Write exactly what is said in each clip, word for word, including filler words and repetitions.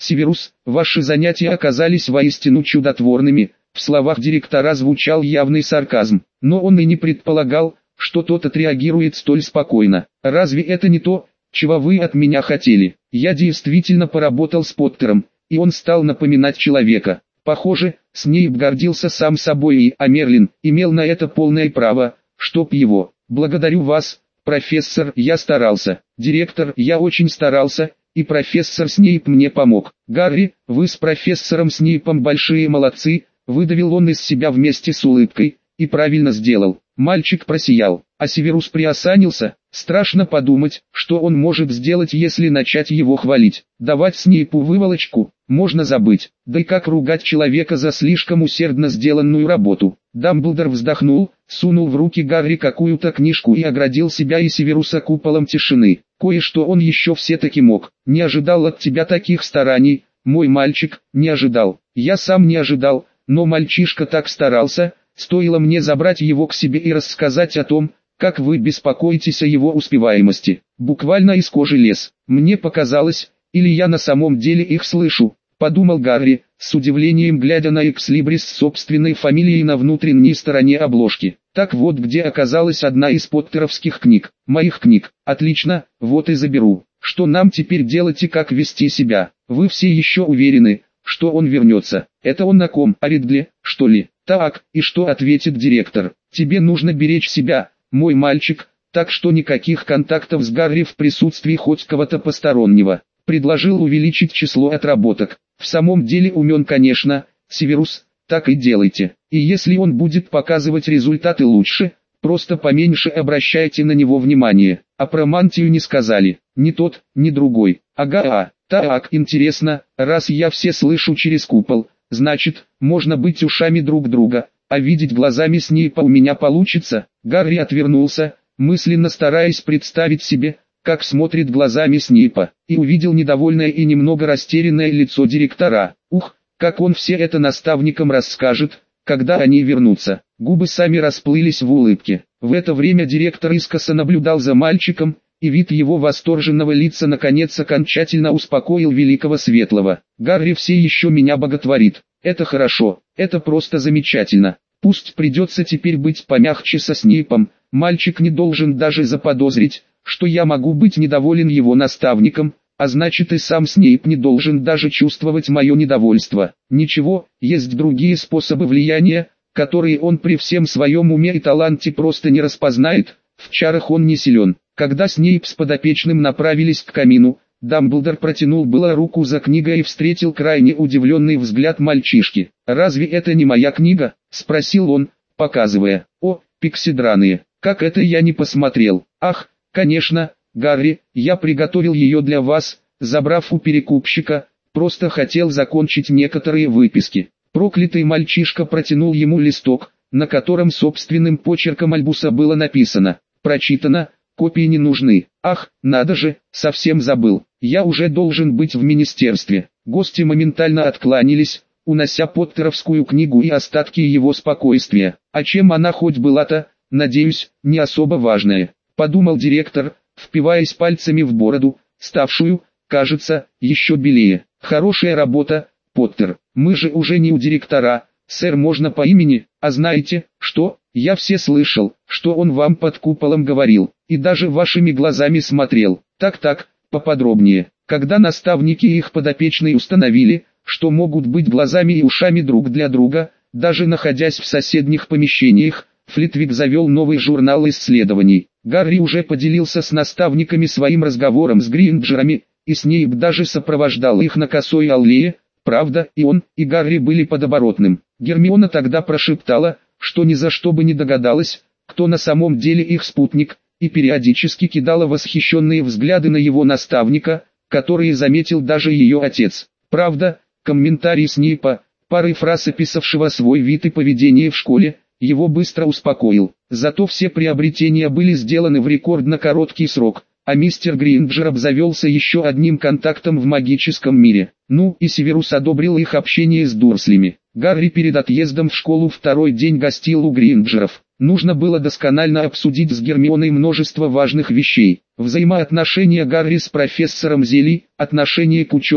Северус, ваши занятия оказались воистину чудотворными. В словах директора звучал явный сарказм, но он и не предполагал, что тот отреагирует столь спокойно. Разве это не то, чего вы от меня хотели? Я действительно поработал с Поттером, и он стал напоминать человека. Похоже, Снейп гордился сам собой и, а Мерлин, имел на это полное право, чтоб его. Благодарю вас, профессор, я старался. Директор, я очень старался, и профессор Снейп мне помог. Гарри, вы с профессором Снейпом большие молодцы, выдавил он из себя вместе с улыбкой, и правильно сделал. Мальчик просиял, а Северус приосанился. Страшно подумать, что он может сделать, если начать его хвалить. Давать Снейпу выволочку можно забыть, да и как ругать человека за слишком усердно сделанную работу. Дамблдор вздохнул, сунул в руки Гарри какую-то книжку и оградил себя и Северуса куполом тишины. Кое-что он еще все-таки мог. Не ожидал от тебя таких стараний, мой мальчик, не ожидал. Я сам не ожидал, но мальчишка так старался. Стоило мне забрать его к себе и рассказать о том, как вы беспокоитесь о его успеваемости. Буквально из кожи лез. Мне показалось, или я на самом деле их слышу, подумал Гарри, с удивлением глядя на экслибрис с собственной фамилией на внутренней стороне обложки. Так вот где оказалась одна из поттеровских книг. Моих книг. Отлично, вот и заберу. Что нам теперь делать и как вести себя? Вы все еще уверены, что он вернется? Это он на ком? О Ридле, что ли? Так, и что ответит директор? Тебе нужно беречь себя, мой мальчик, так что никаких контактов с Гарри в присутствии хоть кого-то постороннего. Предложил увеличить число отработок. В самом деле умен, конечно, Северус, так и делайте. И если он будет показывать результаты лучше, просто поменьше обращайте на него внимание. А про мантию не сказали, ни тот, ни другой. Ага, а, так, интересно, раз я все слышу через купол, значит, можно быть ушами друг друга, а видеть глазами Снейпа у меня получится. Гарри отвернулся, мысленно стараясь представить себе, как смотрит глазами Снейпа, и увидел недовольное и немного растерянное лицо директора. Ух, как он все это наставникам расскажет, когда они вернутся. Губы сами расплылись в улыбке. В это время директор искоса наблюдал за мальчиком, и вид его восторженного лица наконец окончательно успокоил великого светлого. Гарри все еще меня боготворит. Это хорошо, это просто замечательно. Пусть придется теперь быть помягче со Снейпом. Мальчик не должен даже заподозрить, что я могу быть недоволен его наставником, а значит и сам Снейп не должен даже чувствовать мое недовольство. Ничего, есть другие способы влияния, которые он при всем своем уме и таланте просто не распознает, в чарах он не силен. Когда Снейп с подопечным направились к камину, Дамблдор протянул было руку за книгой и встретил крайне удивленный взгляд мальчишки. «Разве это не моя книга?» – спросил он, показывая. «О, пикси драные, как это я не посмотрел! Ах, конечно, Гарри, я приготовил ее для вас, забрав у перекупщика, просто хотел закончить некоторые выписки». Проклятый мальчишка протянул ему листок, на котором собственным почерком Альбуса было написано: «Прочитано, копии не нужны». Ах, надо же, совсем забыл, я уже должен быть в министерстве. Гости моментально откланялись, унося поттеровскую книгу и остатки его спокойствия. А чем она хоть была-то, надеюсь, не особо важная, подумал директор, впиваясь пальцами в бороду, ставшую, кажется, еще белее. Хорошая работа, Поттер. Мы же уже не у директора, сэр, можно по имени, а знаете, что, я все слышал, что он вам под куполом говорил, и даже вашими глазами смотрел. Так-так, поподробнее. Когда наставники и их подопечные установили, что могут быть глазами и ушами друг для друга, даже находясь в соседних помещениях, Флитвик завел новый журнал исследований. Гарри уже поделился с наставниками своим разговором с Гринджерами, и Снейп даже сопровождал их на косой аллее. Правда, и он, и Гарри были подоборотным. Гермиона тогда прошептала, что ни за что бы не догадалась, кто на самом деле их спутник, и периодически кидала восхищенные взгляды на его наставника, которые заметил даже ее отец. Правда, комментарий Снейпа, парой фраз описавшего свой вид и поведение в школе, его быстро успокоил. Зато все приобретения были сделаны в рекордно короткий срок, а мистер Гринджер обзавелся еще одним контактом в магическом мире. Ну и Северус одобрил их общение с Дурслями. Гарри перед отъездом в школу второй день гостил у Гринджеров. Нужно было досконально обсудить с Гермионой множество важных вещей. Взаимоотношения Гарри с профессором зелий, отношение к учебе,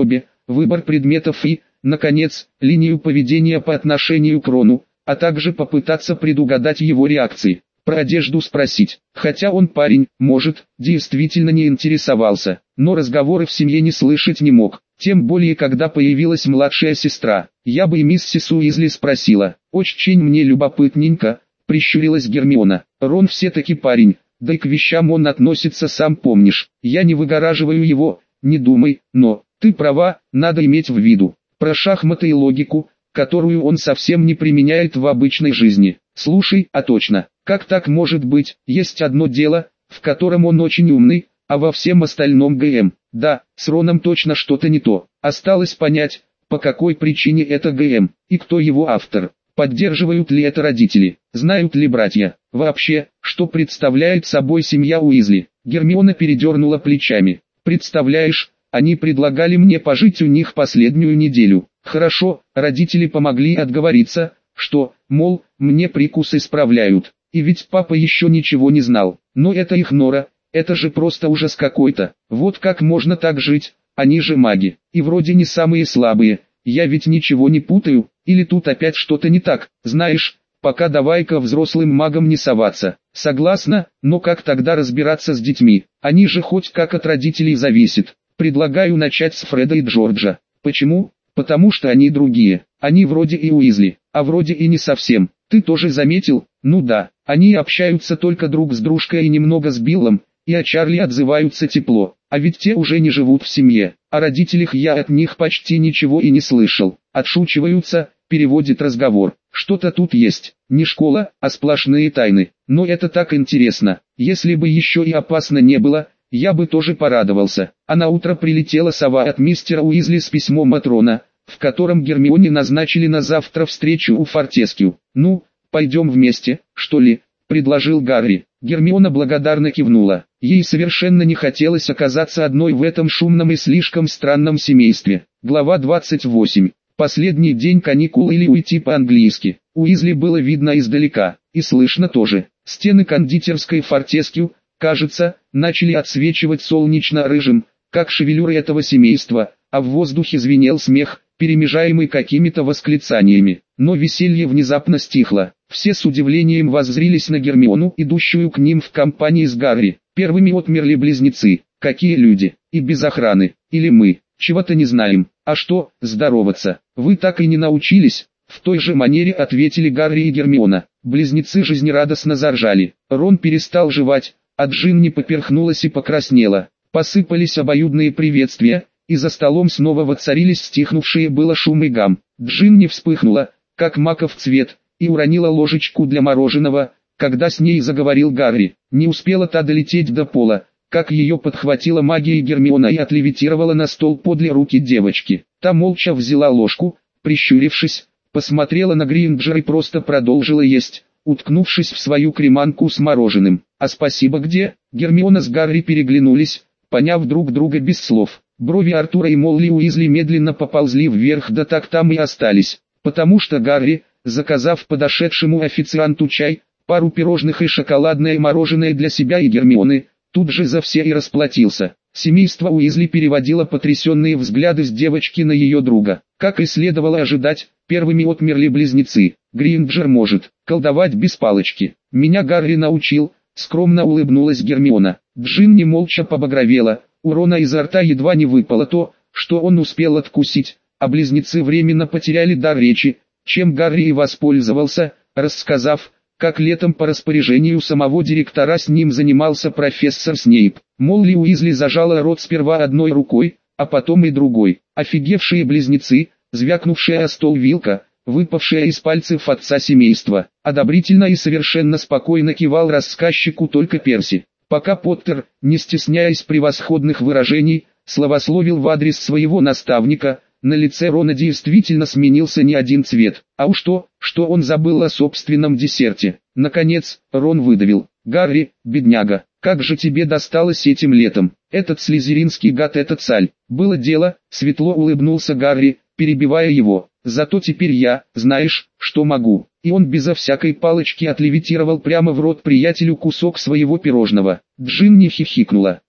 выбор предметов и, наконец, линию поведения по отношению к Рону, а также попытаться предугадать его реакции. Про одежду спросить, хотя он парень, может, действительно не интересовался, но разговоры в семье не слышать не мог, тем более когда появилась младшая сестра. Я бы и миссис Уизли спросила, очень мне любопытненько, прищурилась Гермиона. Рон все-таки парень, да и к вещам он относится сам помнишь, я не выгораживаю его, не думай, но, ты права, надо иметь в виду, про шахматы и логику, которую он совсем не применяет в обычной жизни. Слушай, а точно, как так может быть, есть одно дело, в котором он очень умный, а во всем остальном ГМ. Да, с Роном точно что-то не то, осталось понять, по какой причине это ГМ, и кто его автор. Поддерживают ли это родители, знают ли братья, вообще, что представляет собой семья Уизли. Гермиона передернула плечами. Представляешь, они предлагали мне пожить у них последнюю неделю. Хорошо, родители помогли отговориться, что, мол, мне прикус исправляют. И ведь папа еще ничего не знал. Но это их нора, это же просто ужас какой-то. Вот как можно так жить, они же маги, и вроде не самые слабые. Я ведь ничего не путаю, или тут опять что-то не так, знаешь, пока давай-ка взрослым магам не соваться. Согласна, но как тогда разбираться с детьми? Они же хоть как от родителей зависят. Предлагаю начать с Фреда и Джорджа. Почему? Потому что они другие. Они вроде и Уизли, а вроде и не совсем. Ты тоже заметил? Ну да, они общаются только друг с дружкой и немного с Биллом, и о Чарли отзываются тепло. А ведь те уже не живут в семье. О родителях я от них почти ничего и не слышал. Отшучиваются, переводит разговор. Что-то тут есть. Не школа, а сплошные тайны. Но это так интересно. Если бы еще и опасно не было, я бы тоже порадовался. А на утро прилетела сова от мистера Уизли с письмом от Рона, в котором Гермионе назначили на завтра встречу у Фортескью. «Ну, пойдем вместе, что ли?» – предложил Гарри. Гермиона благодарно кивнула. Ей совершенно не хотелось оказаться одной в этом шумном и слишком странном семействе. Глава двадцать восемь. Последний день каникул или уйти по-английски. Уизли было видно издалека, и слышно тоже. Стены кондитерской Фортескью, кажется, начали отсвечивать солнечно-рыжим, как шевелюры этого семейства, а в воздухе звенел смех, перемежаемый какими-то восклицаниями. Но веселье внезапно стихло. Все с удивлением воззрились на Гермиону, идущую к ним в компании с Гарри. Первыми отмерли близнецы. Какие люди, и без охраны, или мы, чего-то не знаем. А что, здороваться, вы так и не научились? В той же манере ответили Гарри и Гермиона. Близнецы жизнерадостно заржали. Рон перестал жевать, а Джинни поперхнулась и покраснела. Посыпались обоюдные приветствия, и за столом снова воцарились стихнувшие было шум и гам. Джинни вспыхнула, как маков цвет, и уронила ложечку для мороженого, когда с ней заговорил Гарри. Не успела та долететь до пола, как ее подхватила магия Гермиона и отлевитировала на стол подле руки девочки. Та молча взяла ложку, прищурившись, посмотрела на Гринджера и просто продолжила есть, уткнувшись в свою креманку с мороженым. «А спасибо где?» Гермиона с Гарри переглянулись, поняв друг друга без слов. Брови Артура и Молли Уизли медленно поползли вверх, да так там и остались. Потому что Гарри, заказав подошедшему официанту чай, пару пирожных и шоколадное мороженое для себя и Гермионы, тут же за все и расплатился. Семейство Уизли переводило потрясенные взгляды с девочки на ее друга. Как и следовало ожидать, первыми отмерли близнецы. Гринджер может колдовать без палочки. Меня Гарри научил, скромно улыбнулась Гермиона. Джинни молча побагровела, у Рона изо рта едва не выпало то, что он успел откусить, а близнецы временно потеряли дар речи, чем Гарри и воспользовался, рассказав, как летом по распоряжению самого директора с ним занимался профессор Снейп. Молли Уизли зажала рот сперва одной рукой, а потом и другой. Офигевшие близнецы, звякнувшая о стол вилка, выпавшая из пальцев отца семейства, одобрительно и совершенно спокойно кивал рассказчику только Перси. Пока Поттер, не стесняясь превосходных выражений, славословил в адрес своего наставника, на лице Рона действительно сменился не один цвет. А уж то, что он забыл о собственном десерте. Наконец, Рон выдавил: «Гарри, бедняга, как же тебе досталось этим летом? Этот слизеринский гад, этот Саль». «Было дело», — светло улыбнулся Гарри, перебивая его. «Зато теперь я, знаешь, что могу». И он безо всякой палочки отлевитировал прямо в рот приятелю кусок своего пирожного. Джинни хихикнула.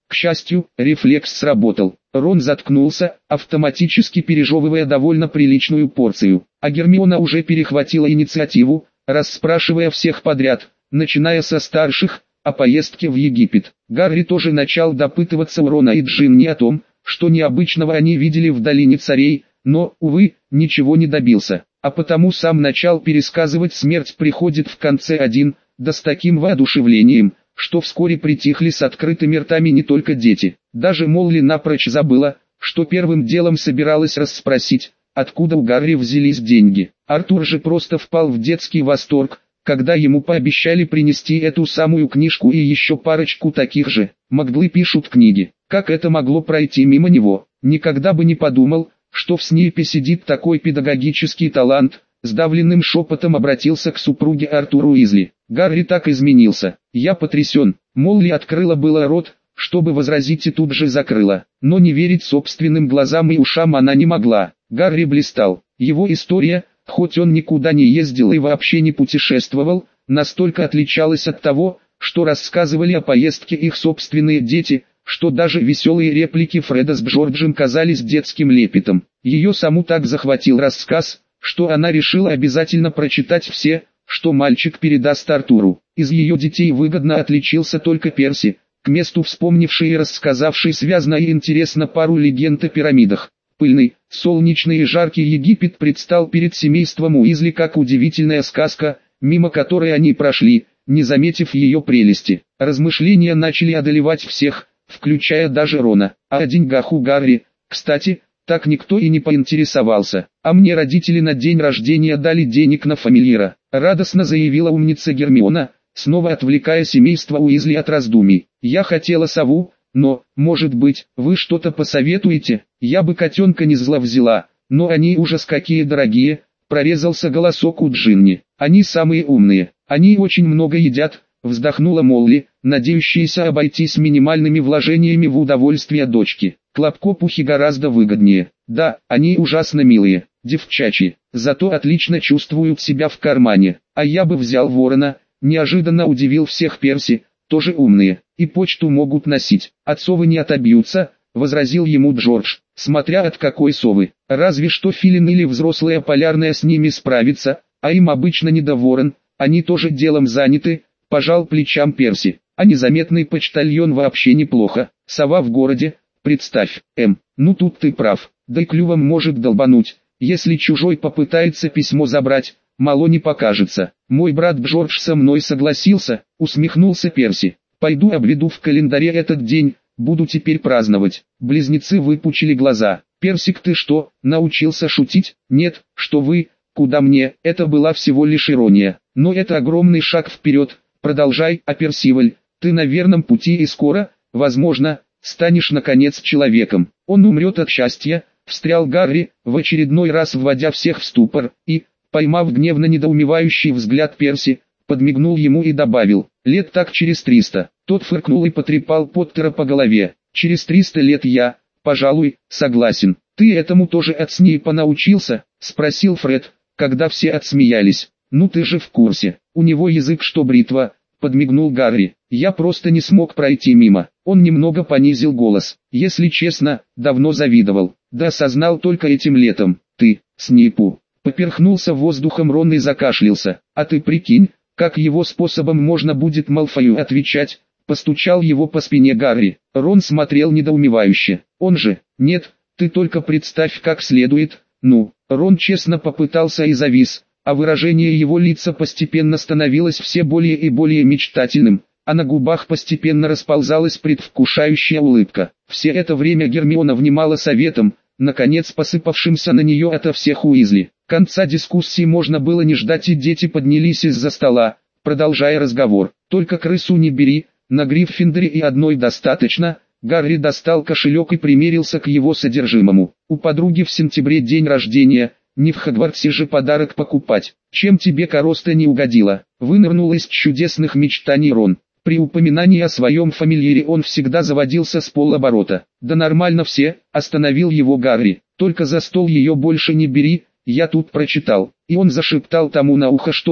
К счастью, рефлекс сработал. Рон заткнулся, автоматически пережевывая довольно приличную порцию. А Гермиона уже перехватила инициативу, расспрашивая всех подряд, начиная со старших, о поездке в Египет. Гарри тоже начал допытываться у Рона и Джинни о том, что необычного они видели в Долине Царей, но, увы, ничего не добился. А потому сам начал пересказывать «Смерть приходит в конце один», да с таким воодушевлением, что вскоре притихли с открытыми ртами не только дети. Даже Молли напрочь забыла, что первым делом собиралась расспросить, откуда у Гарри взялись деньги. Артур же просто впал в детский восторг, когда ему пообещали принести эту самую книжку и еще парочку таких же. Маглы пишут книги. Как это могло пройти мимо него? Никогда бы не подумал, что в Снейпе сидит такой педагогический талант. Сдавленным шепотом обратился к супруге Артур Уизли. Гарри так изменился. Я потрясен. Молли открыла было рот, чтобы возразить, и тут же закрыла. Но не верить собственным глазам и ушам она не могла. Гарри блистал. Его история, хоть он никуда не ездил и вообще не путешествовал, настолько отличалась от того, что рассказывали о поездке их собственные дети, что даже веселые реплики Фреда с Джорджем казались детским лепетом. Ее саму так захватил рассказ, что она решила обязательно прочитать все, что мальчик передаст Артуру. Из ее детей выгодно отличился только Перси, к месту вспомнивший и рассказавший связно и интересно пару легенд о пирамидах. Пыльный, солнечный и жаркий Египет предстал перед семейством Уизли как удивительная сказка, мимо которой они прошли, не заметив ее прелести. Размышления начали одолевать всех, включая даже Рона. А о деньгах у Гарри, кстати, так никто и не поинтересовался. А мне родители на день рождения дали денег на фамильяра, радостно заявила умница Гермиона, снова отвлекая семейство Уизли от раздумий. Я хотела сову, но, может быть, вы что-то посоветуете? Я бы котенка не зла взяла, но они ужас какие дорогие, прорезался голосок у Джинни. Они самые умные, они очень много едят, вздохнула Молли, надеющаяся обойтись минимальными вложениями в удовольствие дочки. Клопкопухи гораздо выгоднее. Да, они ужасно милые, девчачьи, зато отлично чувствуют себя в кармане. А я бы взял ворона, неожиданно удивил всех Перси, тоже умные, и почту могут носить. От совы не отобьются, возразил ему Джордж, смотря от какой совы. Разве что филин или взрослая полярная с ними справится, а им обычно не до ворон, они тоже делом заняты, пожал плечам Перси. А незаметный почтальон вообще неплохо. Сова в городе, представь, Эм, ну тут ты прав, да и клювом может долбануть, если чужой попытается письмо забрать, мало не покажется. Мой брат Джордж со мной согласился, усмехнулся Перси. Пойду обведу в календаре этот день, буду теперь праздновать. Близнецы выпучили глаза. Персик, ты что, научился шутить? Нет, что вы, куда мне, это была всего лишь ирония. Но это огромный шаг вперед, продолжай, а Персиваль, ты на верном пути и скоро, возможно, станешь наконец человеком. Он умрет от счастья, встрял Гарри, в очередной раз вводя всех в ступор, и, поймав гневно недоумевающий взгляд Перси, подмигнул ему и добавил, лет так через триста. Тот фыркнул и потрепал Поттера по голове. Через триста лет я, пожалуй, согласен. Ты этому тоже от Снейпа научился? Спросил Фред, когда все отсмеялись. Ну ты же в курсе, у него язык что бритва, подмигнул Гарри. Я просто не смог пройти мимо. Он немного понизил голос. Если честно, давно завидовал. Да осознал только этим летом. Ты, Снейпу. Поперхнулся воздухом Рон и закашлялся. А ты прикинь, как его способом можно будет Малфою отвечать? Постучал его по спине Гарри. Рон смотрел недоумевающе. Он же, нет, ты только представь как следует. Ну, Рон честно попытался и завис, а выражение его лица постепенно становилось все более и более мечтательным, а на губах постепенно расползалась предвкушающая улыбка. Все это время Гермиона внимала советом, наконец посыпавшимся на нее ото всех Уизли. Конца дискуссии можно было не ждать, и дети поднялись из-за стола, продолжая разговор. «Только крысу не бери, на Гриффиндоре и одной достаточно». Гарри достал кошелек и примерился к его содержимому. «У подруги в сентябре день рождения, не в Хогвартсе же подарок покупать. Чем тебе короста не угодила?» Вынырнул из чудесных мечтаний Рон. При упоминании о своем фамильяре он всегда заводился с полоборота. «Да нормально все», остановил его Гарри. «Только за стол ее больше не бери, я тут прочитал». И он зашептал тому на ухо что-то,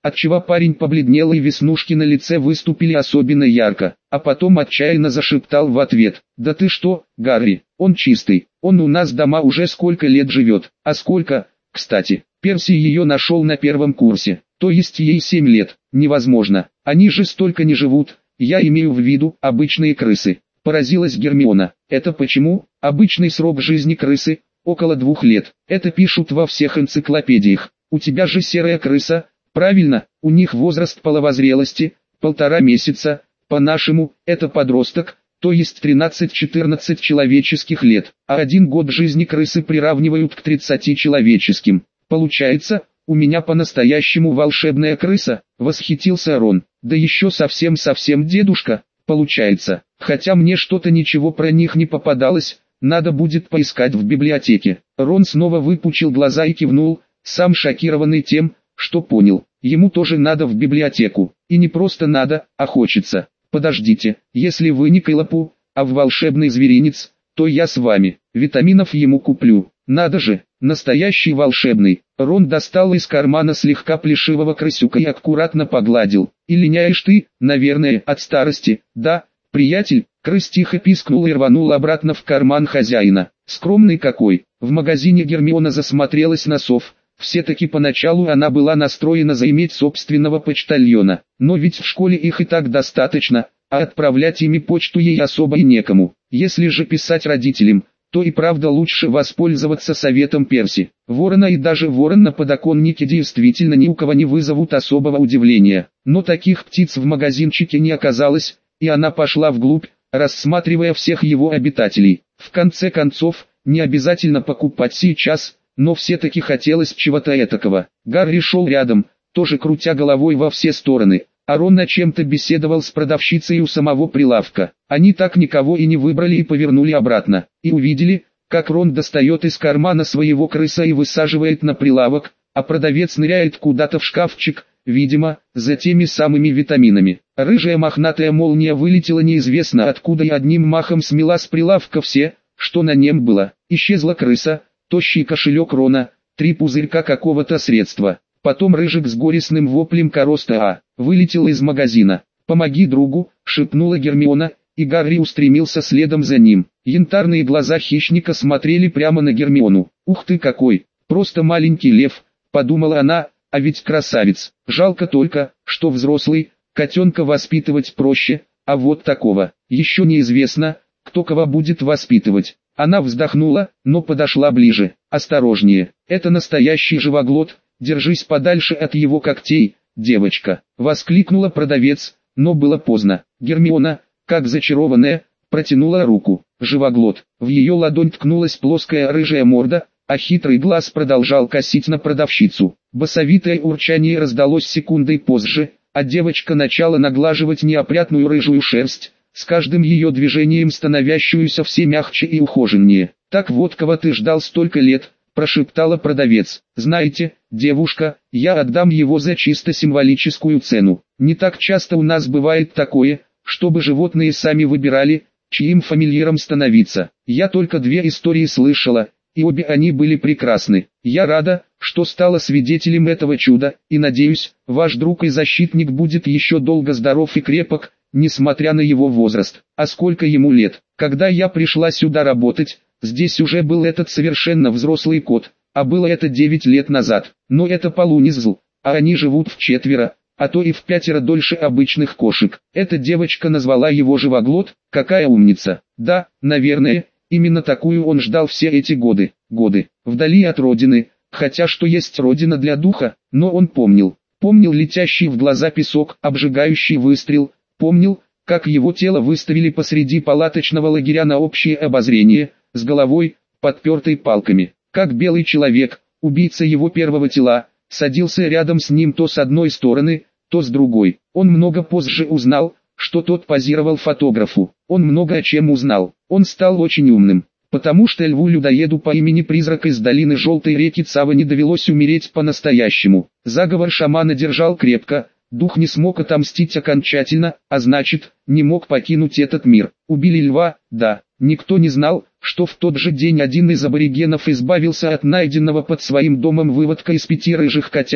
отчего парень побледнел и веснушки на лице выступили особенно ярко, а потом отчаянно зашептал в ответ: «Да ты что, Гарри, он чистый, он у нас дома уже сколько лет живет, а сколько, кстати, Перси ее нашел на первом курсе, то есть ей семь лет, невозможно, они же столько не живут, я имею в виду обычные крысы». Поразилась Гермиона. «Это почему? Обычный срок жизни крысы – около двух лет, это пишут во всех энциклопедиях. У тебя же серая крыса, правильно, у них возраст половозрелости – полтора месяца, по-нашему, это подросток, то есть тринадцать-четырнадцать человеческих лет, а один год жизни крысы приравнивают к тридцати человеческим. Получается, у меня по-настоящему волшебная крыса», – восхитился Рон. «Да еще совсем-совсем дедушка, получается, хотя мне что-то ничего про них не попадалось, надо будет поискать в библиотеке». Рон снова выпучил глаза и кивнул, сам шокированный тем, что понял, ему тоже надо в библиотеку, и не просто надо, а хочется. «Подождите, если вы не к Элапу, а в волшебный зверинец, то я с вами, витаминов ему куплю, надо же, настоящий волшебный». Рон достал из кармана слегка плешивого крысюка и аккуратно погладил. «И линяешь ты, наверное, от старости, да, приятель?» Крыс тихо пискнул и рванул обратно в карман хозяина. Скромный какой. В магазине Гермиона засмотрелась на сов. Все-таки поначалу она была настроена заиметь собственного почтальона, но ведь в школе их и так достаточно, а отправлять ими почту ей особо и некому. Если же писать родителям, то и правда лучше воспользоваться советом Перси. Ворона и даже ворон на подоконнике действительно ни у кого не вызовут особого удивления. Но таких птиц в магазинчике не оказалось, и она пошла вглубь, рассматривая всех его обитателей. В конце концов, не обязательно покупать сейчас, но все-таки хотелось чего-то этакого. Гарри шел рядом, тоже крутя головой во все стороны, а Рон о чем-то беседовал с продавщицей у самого прилавка. Они так никого и не выбрали и повернули обратно, и увидели, как Рон достает из кармана своего крыса и высаживает на прилавок, а продавец ныряет куда-то в шкафчик, видимо, за теми самыми витаминами. Рыжая мохнатая молния вылетела неизвестно откуда и одним махом смела с прилавка все, что на нем было. Исчезла крыса, тощий кошелек Рона, три пузырька какого-то средства. Потом Рыжик с горестным воплем короста А вылетел из магазина. «Помоги другу», — шепнула Гермиона, и Гарри устремился следом за ним. Янтарные глаза хищника смотрели прямо на Гермиону. «Ух ты какой, просто маленький лев», — подумала она, — «а ведь красавец. Жалко только, что взрослый, котенка воспитывать проще, а вот такого, еще неизвестно, кто кого будет воспитывать». Она вздохнула, но подошла ближе. «Осторожнее, это настоящий живоглот, держись подальше от его когтей, девочка», — воскликнула продавец, но было поздно. Гермиона, как зачарованная, протянула руку. Живоглот. В ее ладонь ткнулась плоская рыжая морда, а хитрый глаз продолжал косить на продавщицу. Басовитое урчание раздалось секундой позже, а девочка начала наглаживать неопрятную рыжую шерсть, с каждым ее движением становящуюся все мягче и ухоженнее. «Так вот кого ты ждал столько лет», — прошептала продавец. «Знаете, девушка, я отдам его за чисто символическую цену. Не так часто у нас бывает такое, чтобы животные сами выбирали, чьим фамильяром становиться. Я только две истории слышала, и обе они были прекрасны. Я рада, что стала свидетелем этого чуда, и надеюсь, ваш друг и защитник будет еще долго здоров и крепок, несмотря на его возраст. А сколько ему лет? Когда я пришла сюда работать, здесь уже был этот совершенно взрослый кот, а было это девять лет назад. Но это полунизл, а они живут вчетверо, а то и в пятеро дольше обычных кошек. Эта девочка назвала его Живоглот, какая умница. Да, наверное, именно такую он ждал все эти годы. Годы, вдали от родины, хотя что есть родина для духа, но он помнил. Помнил летящий в глаза песок, обжигающий выстрел, помнил, как его тело выставили посреди палаточного лагеря на общее обозрение, с головой, подпертой палками. Как белый человек, убийца его первого тела, садился рядом с ним то с одной стороны, то с другой. Он много позже узнал, что тот позировал фотографу. Он много о чем узнал. Он стал очень умным, потому что льву-людоеду по имени Призрак из долины Желтой реки Цава не довелось умереть по-настоящему. Заговор шамана держал крепко, дух не смог отомстить окончательно, а значит, не мог покинуть этот мир. Убили льва, да. Никто не знал, что в тот же день один из аборигенов избавился от найденного под своим домом выводка из пяти рыжих котят,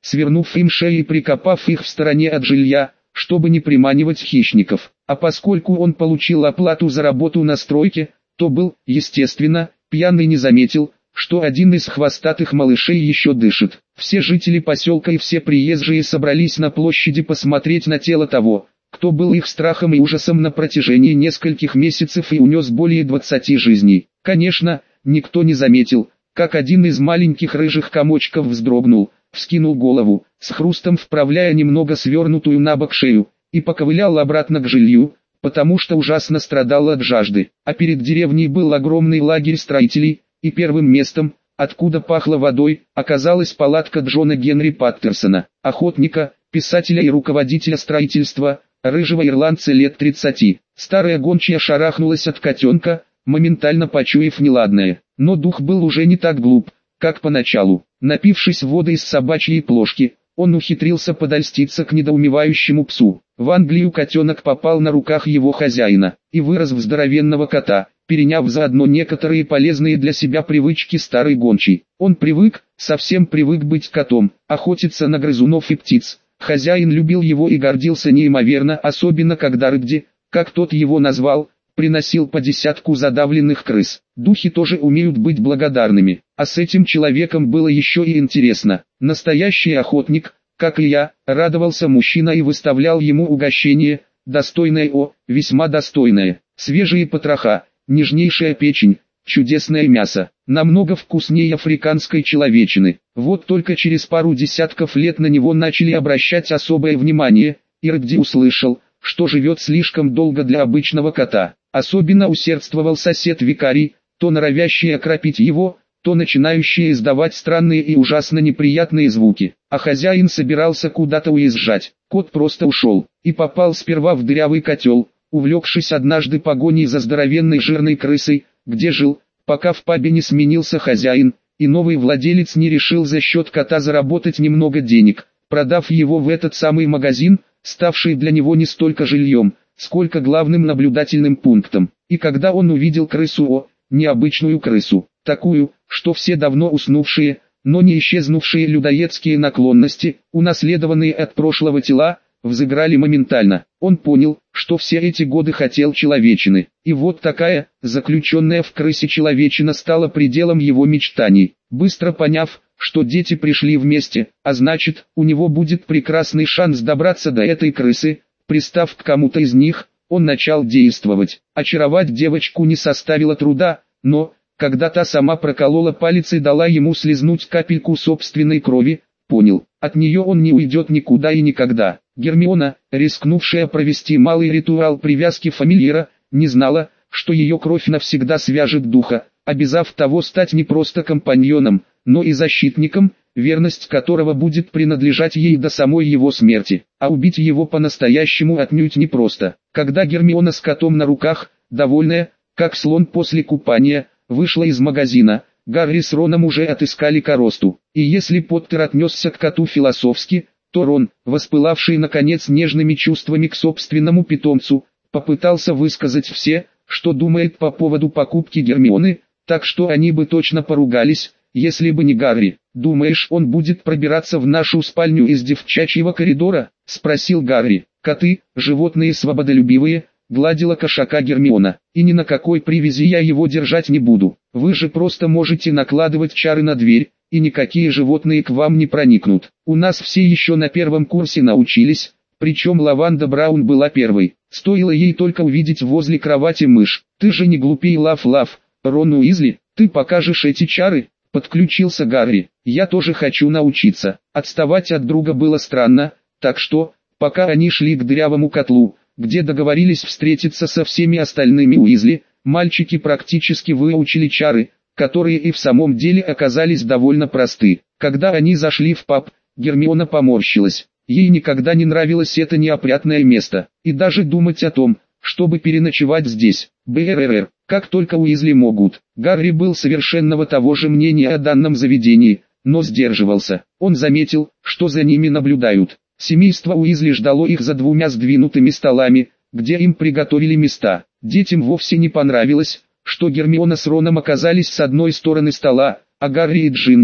свернув им шеи и прикопав их в стороне от жилья, чтобы не приманивать хищников. А поскольку он получил оплату за работу на стройке, то был, естественно, пьян и не заметил, что один из хвостатых малышей еще дышит. Все жители поселка и все приезжие собрались на площади посмотреть на тело того, кто был их страхом и ужасом на протяжении нескольких месяцев и унес более двадцати жизней. Конечно, никто не заметил, как один из маленьких рыжих комочков вздрогнул, вскинул голову, с хрустом вправляя немного свернутую на бок шею, и поковылял обратно к жилью, потому что ужасно страдал от жажды. А перед деревней был огромный лагерь строителей, и первым местом, откуда пахло водой, оказалась палатка Джона Генри Паттерсона, охотника, писателя и руководителя строительства, рыжего ирландца лет тридцати. Старая гончая шарахнулась от котенка, моментально почуяв неладное, но дух был уже не так глуп, как поначалу. Напившись воды из собачьей плошки, он ухитрился подольститься к недоумевающему псу. В Англию котенок попал на руках его хозяина и вырос в здоровенного кота, переняв заодно некоторые полезные для себя привычки старой гончей. Он привык, совсем привык быть котом, охотиться на грызунов и птиц. Хозяин любил его и гордился неимоверно, особенно когда Рыбди, как тот его назвал, приносил по десятку задавленных крыс. Духи тоже умеют быть благодарными, а с этим человеком было еще и интересно. Настоящий охотник, как и я, радовался мужчина и выставлял ему угощение, достойное о, весьма достойное, свежие потроха, нежнейшая печень, чудесное мясо, намного вкуснее африканской человечины. Вот только через пару десятков лет на него начали обращать особое внимание, и Рыбди услышал, что живет слишком долго для обычного кота. Особенно усердствовал сосед-викарий, то норовящий окропить его, то начинающий издавать странные и ужасно неприятные звуки. А хозяин собирался куда-то уезжать. Кот просто ушел, и попал сперва в дырявый котел, увлекшись однажды погоней за здоровенной жирной крысой, где жил, пока в пабе не сменился хозяин, и новый владелец не решил за счет кота заработать немного денег, продав его в этот самый магазин, ставший для него не столько жильем, сколько главным наблюдательным пунктом. И когда он увидел крысу О, необычную крысу, такую, что все давно уснувшие, но не исчезнувшие людоедские наклонности, унаследованные от прошлого тела, взыграли моментально. Он понял, что все эти годы хотел человечины, и вот такая, заключенная в крысе человечина стала пределом его мечтаний. Быстро поняв, что дети пришли вместе, а значит, у него будет прекрасный шанс добраться до этой крысы, пристав к кому-то из них, он начал действовать. Очаровать девочку не составило труда, но, когда та сама проколола палец и дала ему слезнуть капельку собственной крови, понял, от нее он не уйдет никуда и никогда. Гермиона, рискнувшая провести малый ритуал привязки фамильяра, не знала, что ее кровь навсегда свяжет духа, обязав того стать не просто компаньоном, но и защитником, верность которого будет принадлежать ей до самой его смерти, а убить его по-настоящему отнюдь непросто. Когда Гермиона с котом на руках, довольная, как слон после купания, вышла из магазина, Гарри с Роном уже отыскали коросту, и если Поттер отнесся к коту философски, то Рон, воспылавший наконец нежными чувствами к собственному питомцу, попытался высказать все, что думает по поводу покупки Гермионы, так что они бы точно поругались, если бы не Гарри. «Думаешь, он будет пробираться в нашу спальню из девчачьего коридора?» — спросил Гарри. «Коты, животные свободолюбивые», — гладила кошака Гермиона. «И ни на какой привязи я его держать не буду. Вы же просто можете накладывать чары на дверь, и никакие животные к вам не проникнут. У нас все еще на первом курсе научились, причем Лаванда Браун была первой. Стоило ей только увидеть возле кровати мышь. Ты же не глупей, Лав-Лав, Рон Уизли, ты покажешь эти чары?» Подключился Гарри. «Я тоже хочу научиться». Отставать от друга было странно, так что, пока они шли к дырявому котлу, где договорились встретиться со всеми остальными Уизли, мальчики практически выучили чары, которые и в самом деле оказались довольно просты. Когда они зашли в паб, Гермиона поморщилась. Ей никогда не нравилось это неопрятное место, и даже думать о том, чтобы переночевать здесь. БРР, как только Уизли могут. Гарри был совершенного того же мнения о данном заведении, но сдерживался. Он заметил, что за ними наблюдают. Семейство Уизли ждало их за двумя сдвинутыми столами, где им приготовили места. Детям вовсе не понравилось, что Гермиона с Роном оказались с одной стороны стола, а Гарри и Джинни,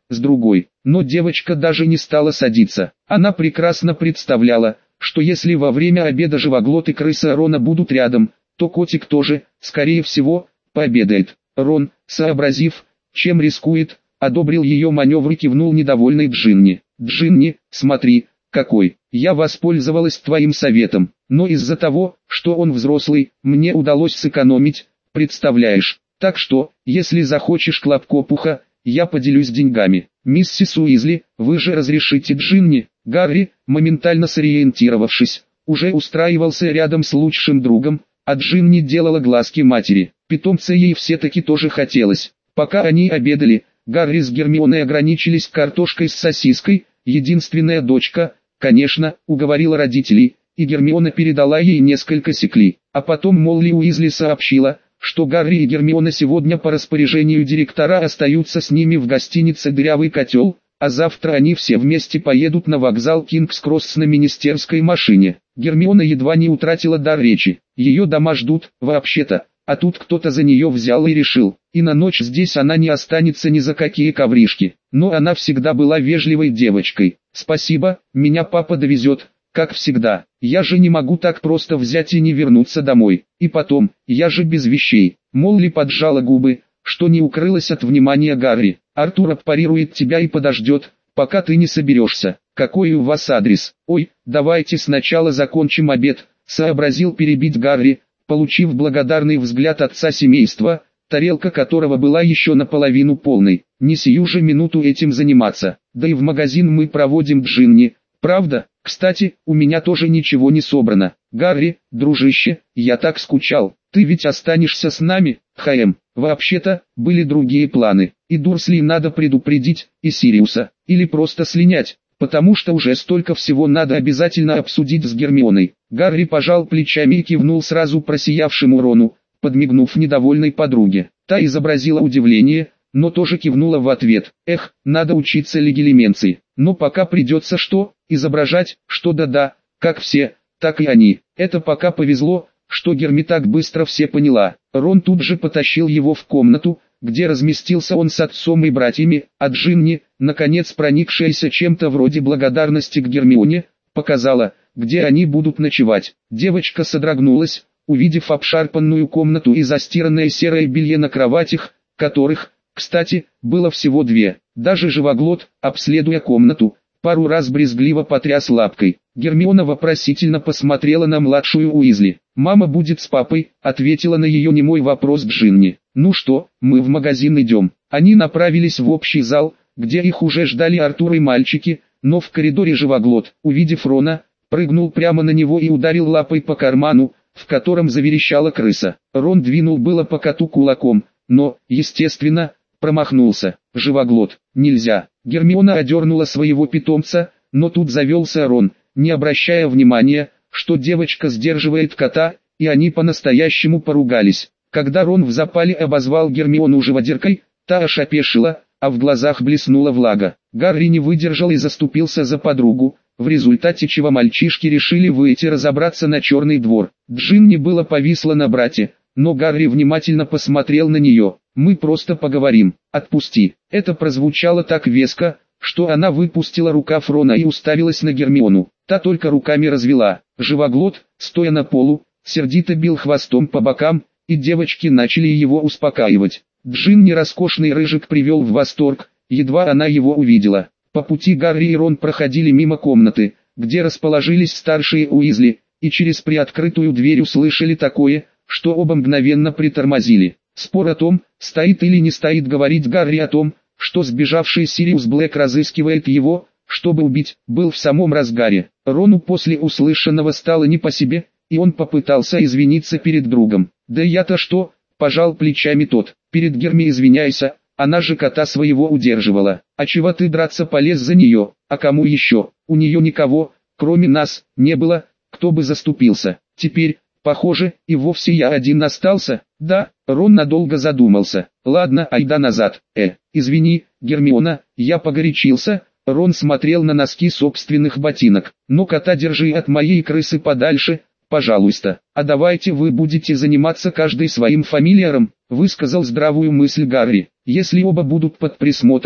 с другой. Но девочка даже не стала садиться. Она прекрасно представляла, что если во время обеда живоглот и крыса Рона будут рядом, то котик тоже, скорее всего, пообедает. Рон, сообразив, чем рискует, одобрил ее маневр и кивнул недовольной Джинни. «Джинни, смотри, какой, я воспользовалась твоим советом, но из-за того, что он взрослый, мне удалось сэкономить, представляешь. Так что, если захочешь клопкопуха, я поделюсь деньгами. Миссис Уизли, вы же разрешите Джинни?» Гарри, моментально сориентировавшись, уже устраивался рядом с лучшим другом, а Джинни делала глазки матери. Питомца ей все-таки тоже хотелось. Пока они обедали, Гарри с Гермионой ограничились картошкой с сосиской. Единственная дочка, конечно, уговорила родителей, и Гермиона передала ей несколько секли. А потом Молли Уизли сообщила, что Гарри и Гермиона сегодня по распоряжению директора остаются с ними в гостинице «Дырявый котел», а завтра они все вместе поедут на вокзал Кингс-Кросс на министерской машине. Гермиона едва не утратила дар речи. Ее дома ждут, вообще-то, а тут кто-то за нее взял и решил, и на ночь здесь она не останется ни за какие ковришки. Но она всегда была вежливой девочкой. «Спасибо, меня папа довезет, как всегда. Я же не могу так просто взять и не вернуться домой. И потом, я же без вещей». Молли поджала губы, что не укрылось от внимания Гарри. «Артур отпарирует тебя и подождет, пока ты не соберешься. Какой у вас адрес?» «Ой, давайте сначала закончим обед», — сообразил перебить Гарри, получив благодарный взгляд отца семейства, тарелка которого была еще наполовину полной. «Не сию же минуту этим заниматься. Да и в магазин мы проводим Джинни, правда? Кстати, у меня тоже ничего не собрано. Гарри, дружище, я так скучал. Ты ведь останешься с нами, Хэм?» Вообще-то, были другие планы. И Дурсли надо предупредить, и Сириуса, или просто слинять, потому что уже столько всего надо обязательно обсудить с Гермионой. Гарри пожал плечами и кивнул сразу просиявшему Рону, подмигнув недовольной подруге. Та изобразила удивление, но тоже кивнула в ответ. «Эх, надо учиться легилименции. Но пока придется что, изображать, что да-да, как все, так и они. Это пока повезло, что Герми так быстро все поняла». Рон тут же потащил его в комнату, где разместился он с отцом и братьями, а Джинни, наконец проникшаяся чем-то вроде благодарности к Гермионе, показала, где они будут ночевать. Девочка содрогнулась, увидев обшарпанную комнату и застиранное серое белье на кроватях, которых, кстати, было всего две. Даже живоглот, обследуя комнату, пару раз брезгливо потряс лапкой. Гермиона вопросительно посмотрела на младшую Уизли. «Мама будет с папой», — ответила на ее немой вопрос Джинни. «Ну что, мы в магазин идем». Они направились в общий зал, где их уже ждали Артур и мальчики, но в коридоре живоглот, увидев Рона, прыгнул прямо на него и ударил лапой по карману, в котором заверещала крыса. Рон двинул было по коту кулаком, но, естественно, промахнулся. «Живоглот, нельзя». Гермиона одернула своего питомца, но тут завелся Рон, не обращая внимания, что девочка сдерживает кота, и они по-настоящему поругались. Когда Рон в запале обозвал Гермиону живодеркой, та ошапешила, а в глазах блеснула влага. Гарри не выдержал и заступился за подругу, в результате чего мальчишки решили выйти разобраться на черный двор. Джинни было повисла на брате, но Гарри внимательно посмотрел на нее. «Мы просто поговорим, отпусти». Это прозвучало так веско, что она выпустила рукав Рона и уставилась на Гермиону. Та только руками развела. Живоглот, стоя на полу, сердито бил хвостом по бокам, и девочки начали его успокаивать. Джинни роскошный рыжик привел в восторг, едва она его увидела. По пути Гарри и Рон проходили мимо комнаты, где расположились старшие Уизли, и через приоткрытую дверь услышали такое, что оба мгновенно притормозили. Спор о том, стоит или не стоит говорить Гарри о том, что сбежавший Сириус Блэк разыскивает его, чтобы убить, был в самом разгаре. Рону после услышанного стало не по себе, и он попытался извиниться перед другом. «Да я-то что?» – пожал плечами тот. «Перед Герми извиняйся, она же кота своего удерживала. А чего ты драться полез за нее, а кому еще? У нее никого, кроме нас, не было, кто бы заступился. Теперь, похоже, и вовсе я один остался». «Да», — Рон надолго задумался. «Ладно, айда назад. Э, извини, Гермиона, я погорячился». Рон смотрел на носки собственных ботинок. «Но кота держи от моей крысы подальше, пожалуйста. А давайте вы будете заниматься каждый своим фамильяром», — высказал здравую мысль Гарри. «Если оба будут под присмотром,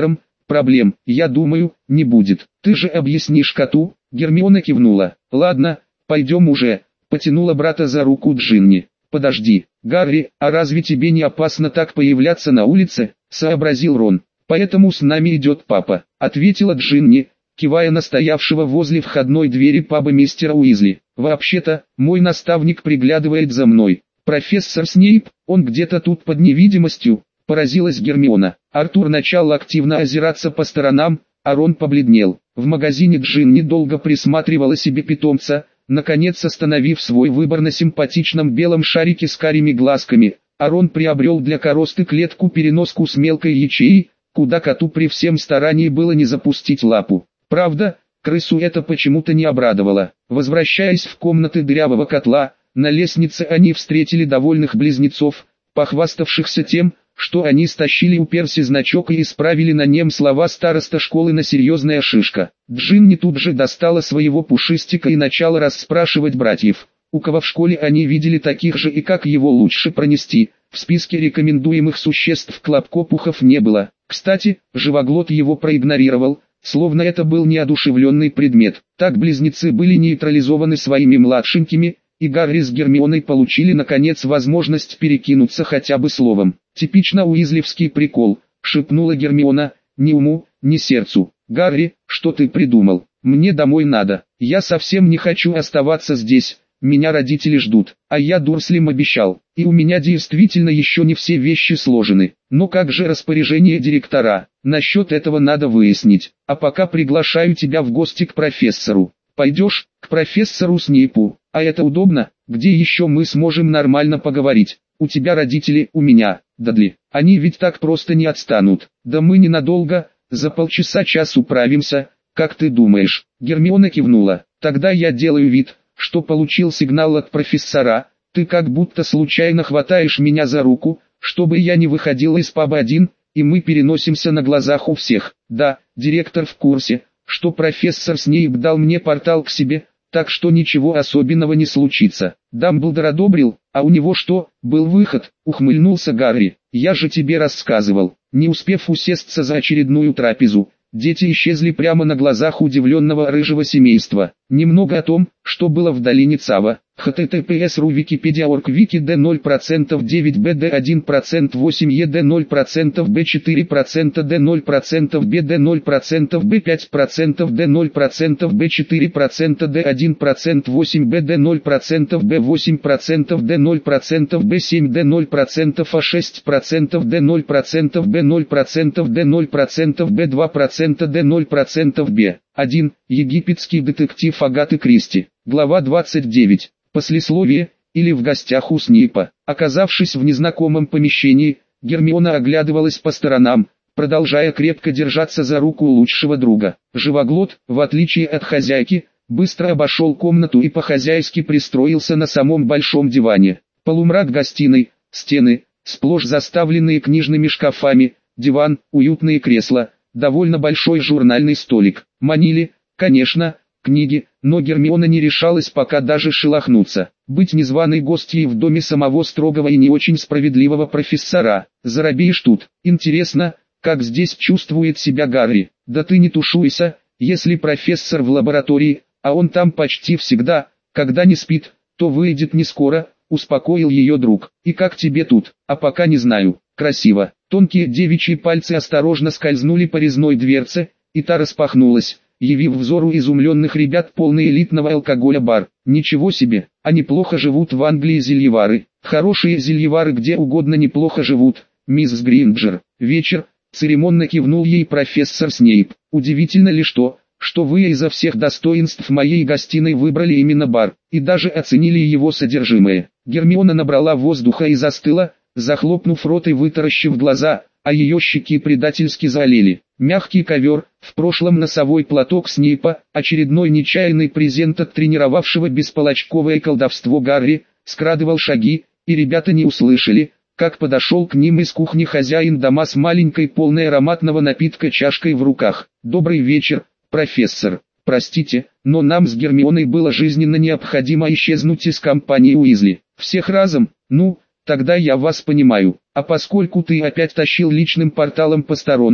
Проблем, я думаю, не будет. Ты же объяснишь коту?» Гермиона кивнула. «Ладно, пойдем уже», потянула брата за руку Джинни. «Подожди, Гарри, а разве тебе не опасно так появляться на улице?» сообразил Рон. «Поэтому с нами идет папа», ответила Джинни, кивая на стоявшего возле входной двери паба мистера Уизли. «Вообще-то, мой наставник приглядывает за мной. Профессор Снейп, он где-то тут под невидимостью», поразилась Гермиона. Артур начал активно озираться по сторонам, а Рон побледнел. В магазине Джинни долго присматривала себе питомца, наконец остановив свой выбор на симпатичном белом шарике с карими глазками. А Рон приобрел для коросты клетку-переноску с мелкой ячеей, куда коту при всем старании было не запустить лапу. Правда, крысу это почему-то не обрадовало. Возвращаясь в комнаты дырявого котла, на лестнице они встретили довольных близнецов, похваставшихся тем, что они стащили у Перси значок и исправили на нем слова староста школы на «серьезная шишка». Джинни тут же достала своего пушистика и начала расспрашивать братьев, у кого в школе они видели таких же и как его лучше пронести. В списке рекомендуемых существ клопкопухов не было. Кстати, живоглот его проигнорировал, словно это был неодушевленный предмет. Так близнецы были нейтрализованы своими младшенькими, и Гарри с Гермионой получили наконец возможность перекинуться хотя бы словом. «Типично уизлевский прикол», — шепнула Гермиона, — «ни уму, ни сердцу». «Гарри, что ты придумал? Мне домой надо. Я совсем не хочу оставаться здесь, меня родители ждут, а я Дурслям обещал, и у меня действительно еще не все вещи сложены. Но как же распоряжение директора? Насчет этого надо выяснить. А пока приглашаю тебя в гости к профессору. Пойдешь, к профессору Снейпу? А это удобно, где еще мы сможем нормально поговорить? У тебя родители, у меня, Дадли. Они ведь так просто не отстанут. Да мы ненадолго, за полчаса-час управимся, как ты думаешь?» Гермиона кивнула. «Тогда я делаю вид, что получил сигнал от профессора. Ты как будто случайно хватаешь меня за руку, чтобы я не выходил из паба один, и мы переносимся на глазах у всех. Да, директор в курсе, что профессор Снейп дал мне портал к себе, так что ничего особенного не случится. Дамблдор одобрил, а у него что, был выход?» ухмыльнулся Гарри. «Я же тебе рассказывал». Не успев усесться за очередную трапезу, дети исчезли прямо на глазах удивленного рыжего семейства. Немного о том, что было в долине Цава. https ру Википедия точка орг вики д ноль процентов девять бэ дэ один процент восемь е дэ ноль процентов бэ четыре процента д ноль процентов бэ дэ ноль процентов бэ пять процентов д ноль процентов бэ четыре процента д один процент восемь бэ дэ ноль процентов бэ восемь процентов д ноль процентов бэ семь д ноль процентов а шесть процентов д ноль процентов бэ ноль процентов д ноль процентов бэ два процента д ноль процентов бэ один. Египетский детектив Агаты Кристи. Глава двадцать девять. Послесловие, или в гостях у Снейпа. Оказавшись в незнакомом помещении, Гермиона оглядывалась по сторонам, продолжая крепко держаться за руку лучшего друга. Живоглот, в отличие от хозяйки, быстро обошел комнату и по-хозяйски пристроился на самом большом диване. Полумрак гостиной, стены, сплошь заставленные книжными шкафами, диван, уютные кресла, довольно большой журнальный столик. Манили, конечно, книги, но Гермиона не решалась пока даже шелохнуться. Быть незваной гостьей в доме самого строгого и не очень справедливого профессора. Заробеешь тут. Интересно, как здесь чувствует себя Гарри. Да ты не тушуйся, если профессор в лаборатории, а он там почти всегда, когда не спит, то выйдет не скоро, успокоил ее друг. И как тебе тут? А пока не знаю. Красиво. Тонкие девичьи пальцы осторожно скользнули по резной дверце, и та распахнулась, явив взору изумленных ребят полный элитного алкоголя бар. Ничего себе, они плохо живут в Англии зельевары. Хорошие зельевары где угодно неплохо живут, мисс Гринджер. Вечер, церемонно кивнул ей профессор Снейп. Удивительно ли что, что вы изо всех достоинств моей гостиной выбрали именно бар, и даже оценили его содержимое. Гермиона набрала воздуха и застыла, захлопнув рот и вытаращив глаза, а ее щеки предательски залили. Мягкий ковер, в прошлом носовой платок Снейпа, очередной нечаянный презент от тренировавшего бесполочковое колдовство Гарри, скрадывал шаги, и ребята не услышали, как подошел к ним из кухни хозяин дома с маленькой полной ароматного напитка чашкой в руках. «Добрый вечер, профессор. Простите, но нам с Гермионой было жизненно необходимо исчезнуть из компании Уизли. Всех разом? Ну, тогда я вас понимаю. А поскольку ты опять тащил личным порталом посторонних,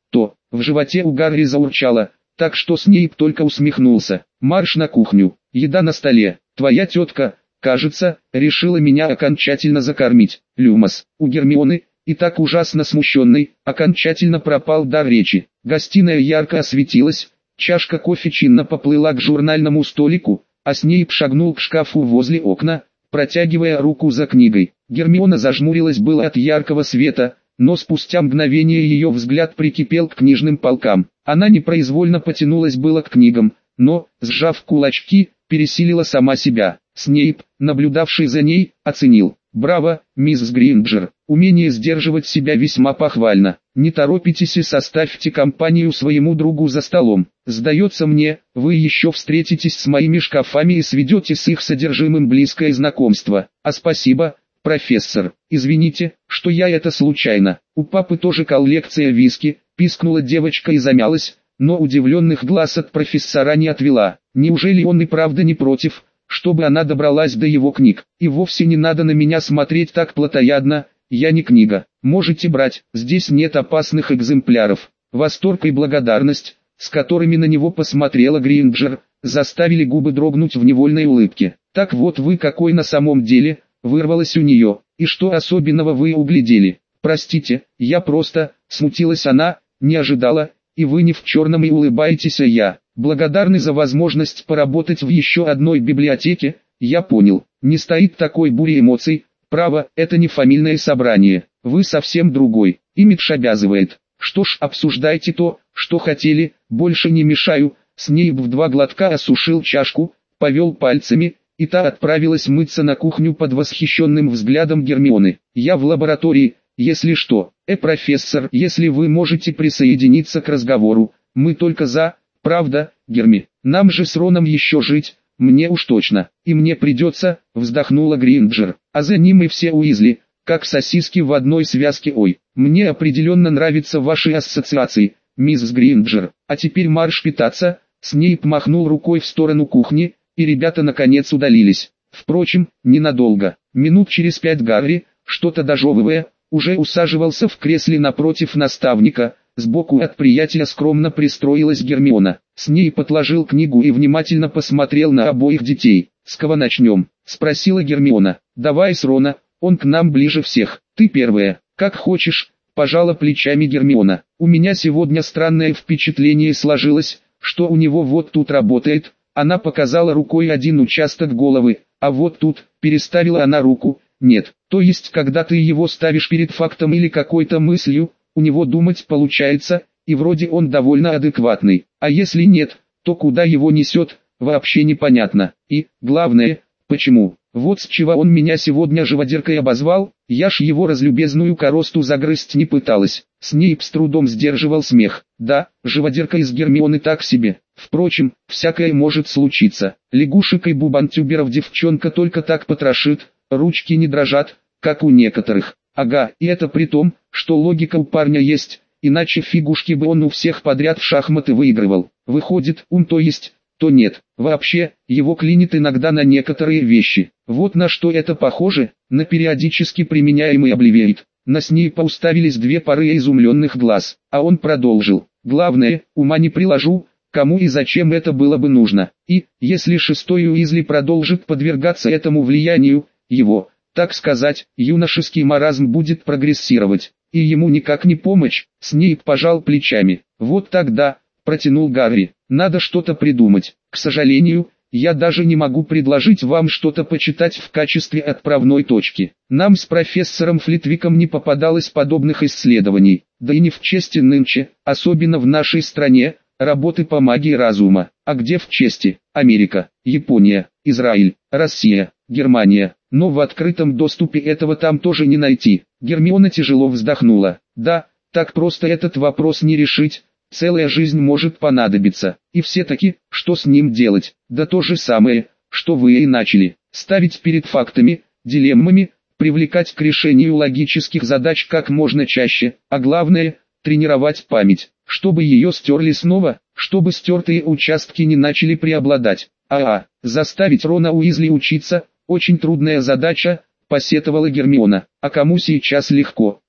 то в животе у Гарри заурчало, так что Снейп только усмехнулся. Марш на кухню, еда на столе. Твоя тетка, кажется, решила меня окончательно закормить. Люмос, у Гермионы, и так ужасно смущенный, окончательно пропал дар речи. Гостиная ярко осветилась, чашка кофе чинно поплыла к журнальному столику, а Снейп шагнул к шкафу возле окна, протягивая руку за книгой. Гермиона зажмурилась было от яркого света, но спустя мгновение ее взгляд прикипел к книжным полкам. Она непроизвольно потянулась было к книгам, но, сжав кулачки, пересилила сама себя. Снейп, наблюдавший за ней, оценил. «Браво, мисс Гринджер, умение сдерживать себя весьма похвально. Не торопитесь и составьте компанию своему другу за столом. Сдается мне, вы еще встретитесь с моими шкафами и сведете с их содержимым близкое знакомство. А спасибо, профессор, извините, что я это случайно. У папы тоже коллекция виски», пискнула девочка и замялась, но удивленных глаз от профессора не отвела. Неужели он и правда не против, чтобы она добралась до его книг? И вовсе не надо на меня смотреть так плотоядно, я не книга. Можете брать, здесь нет опасных экземпляров. Восторг и благодарность, с которыми на него посмотрела Гринджер, заставили губы дрогнуть в невольной улыбке. Так вот вы какой на самом деле, вырвалось у нее, и что особенного вы углядели? Простите, я просто, смутилась она, не ожидала, и вы не в черном и улыбаетесь, а я. Благодарны за возможность поработать в еще одной библиотеке, я понял, не стоит такой бури эмоций, право, это не фамильное собрание, вы совсем другой, имидж обязывает. Что ж, обсуждайте то, что хотели, больше не мешаю. Снейп в два глотка осушил чашку, повел пальцами, и та отправилась мыться на кухню под восхищенным взглядом Гермионы. Я в лаборатории, если что. Э, профессор, если вы можете присоединиться к разговору, мы только за... Правда, Герми, нам же с Роном еще жить, мне уж точно, и мне придется, вздохнула Гринджер, а за ним и все Уизли, как сосиски в одной связке. Ой, мне определенно нравятся ваши ассоциации, мисс Гринджер, а теперь марш питаться. Снейп махнул рукой в сторону кухни, и ребята наконец удалились. Впрочем, ненадолго, минут через пять Гарри, что-то дожевывая, уже усаживался в кресле напротив наставника. Сбоку от приятеля скромно пристроилась Гермиона. Снейп отложил книгу и внимательно посмотрел на обоих детей. «С кого начнем?» – спросила Гермиона. «Давай с Рона, он к нам ближе всех. Ты первая, как хочешь», – пожала плечами Гермиона. «У меня сегодня странное впечатление сложилось, что у него вот тут работает». Она показала рукой один участок головы, а вот тут, переставила она руку. «Нет, то есть когда ты его ставишь перед фактом или какой-то мыслью, у него думать получается, и вроде он довольно адекватный, а если нет, то куда его несет, вообще непонятно, и, главное, почему, вот с чего он меня сегодня живодеркой обозвал, я ж его разлюбезную коросту загрызть не пыталась». Снейп с трудом сдерживал смех. Да, живодерка из Гермионы так себе, впрочем, всякое может случиться, лягушек и бубантюберов девчонка только так потрошит, ручки не дрожат, как у некоторых. Ага, и это при том, что логика у парня есть, иначе фигушки бы он у всех подряд в шахматы выигрывал. Выходит, ум то есть, то нет. Вообще, его клинит иногда на некоторые вещи. Вот на что это похоже, на периодически применяемый обливиет. На Снейпа уставились две пары изумленных глаз, а он продолжил. Главное, ума не приложу, кому и зачем это было бы нужно. И, если шестой Уизли продолжит подвергаться этому влиянию, его... так сказать, юношеский маразм будет прогрессировать, и ему никак не помочь. Снейп пожал плечами. Вот тогда, протянул Гарри, надо что-то придумать. К сожалению, я даже не могу предложить вам что-то почитать в качестве отправной точки. Нам с профессором Флитвиком не попадалось подобных исследований, да и не в чести нынче, особенно в нашей стране, работы по магии разума. А где в чести? Америка, Япония, Израиль, Россия, Германия. Но в открытом доступе этого там тоже не найти. Гермиона тяжело вздохнула. Да, так просто этот вопрос не решить, целая жизнь может понадобиться. И все-таки, что с ним делать? Да то же самое, что вы и начали. Ставить перед фактами, дилеммами, привлекать к решению логических задач как можно чаще, а главное, тренировать память, чтобы ее стерли снова, чтобы стертые участки не начали преобладать. А-а, заставить Рона Уизли учиться, очень трудная задача, посетовала Гермиона. А кому сейчас легко?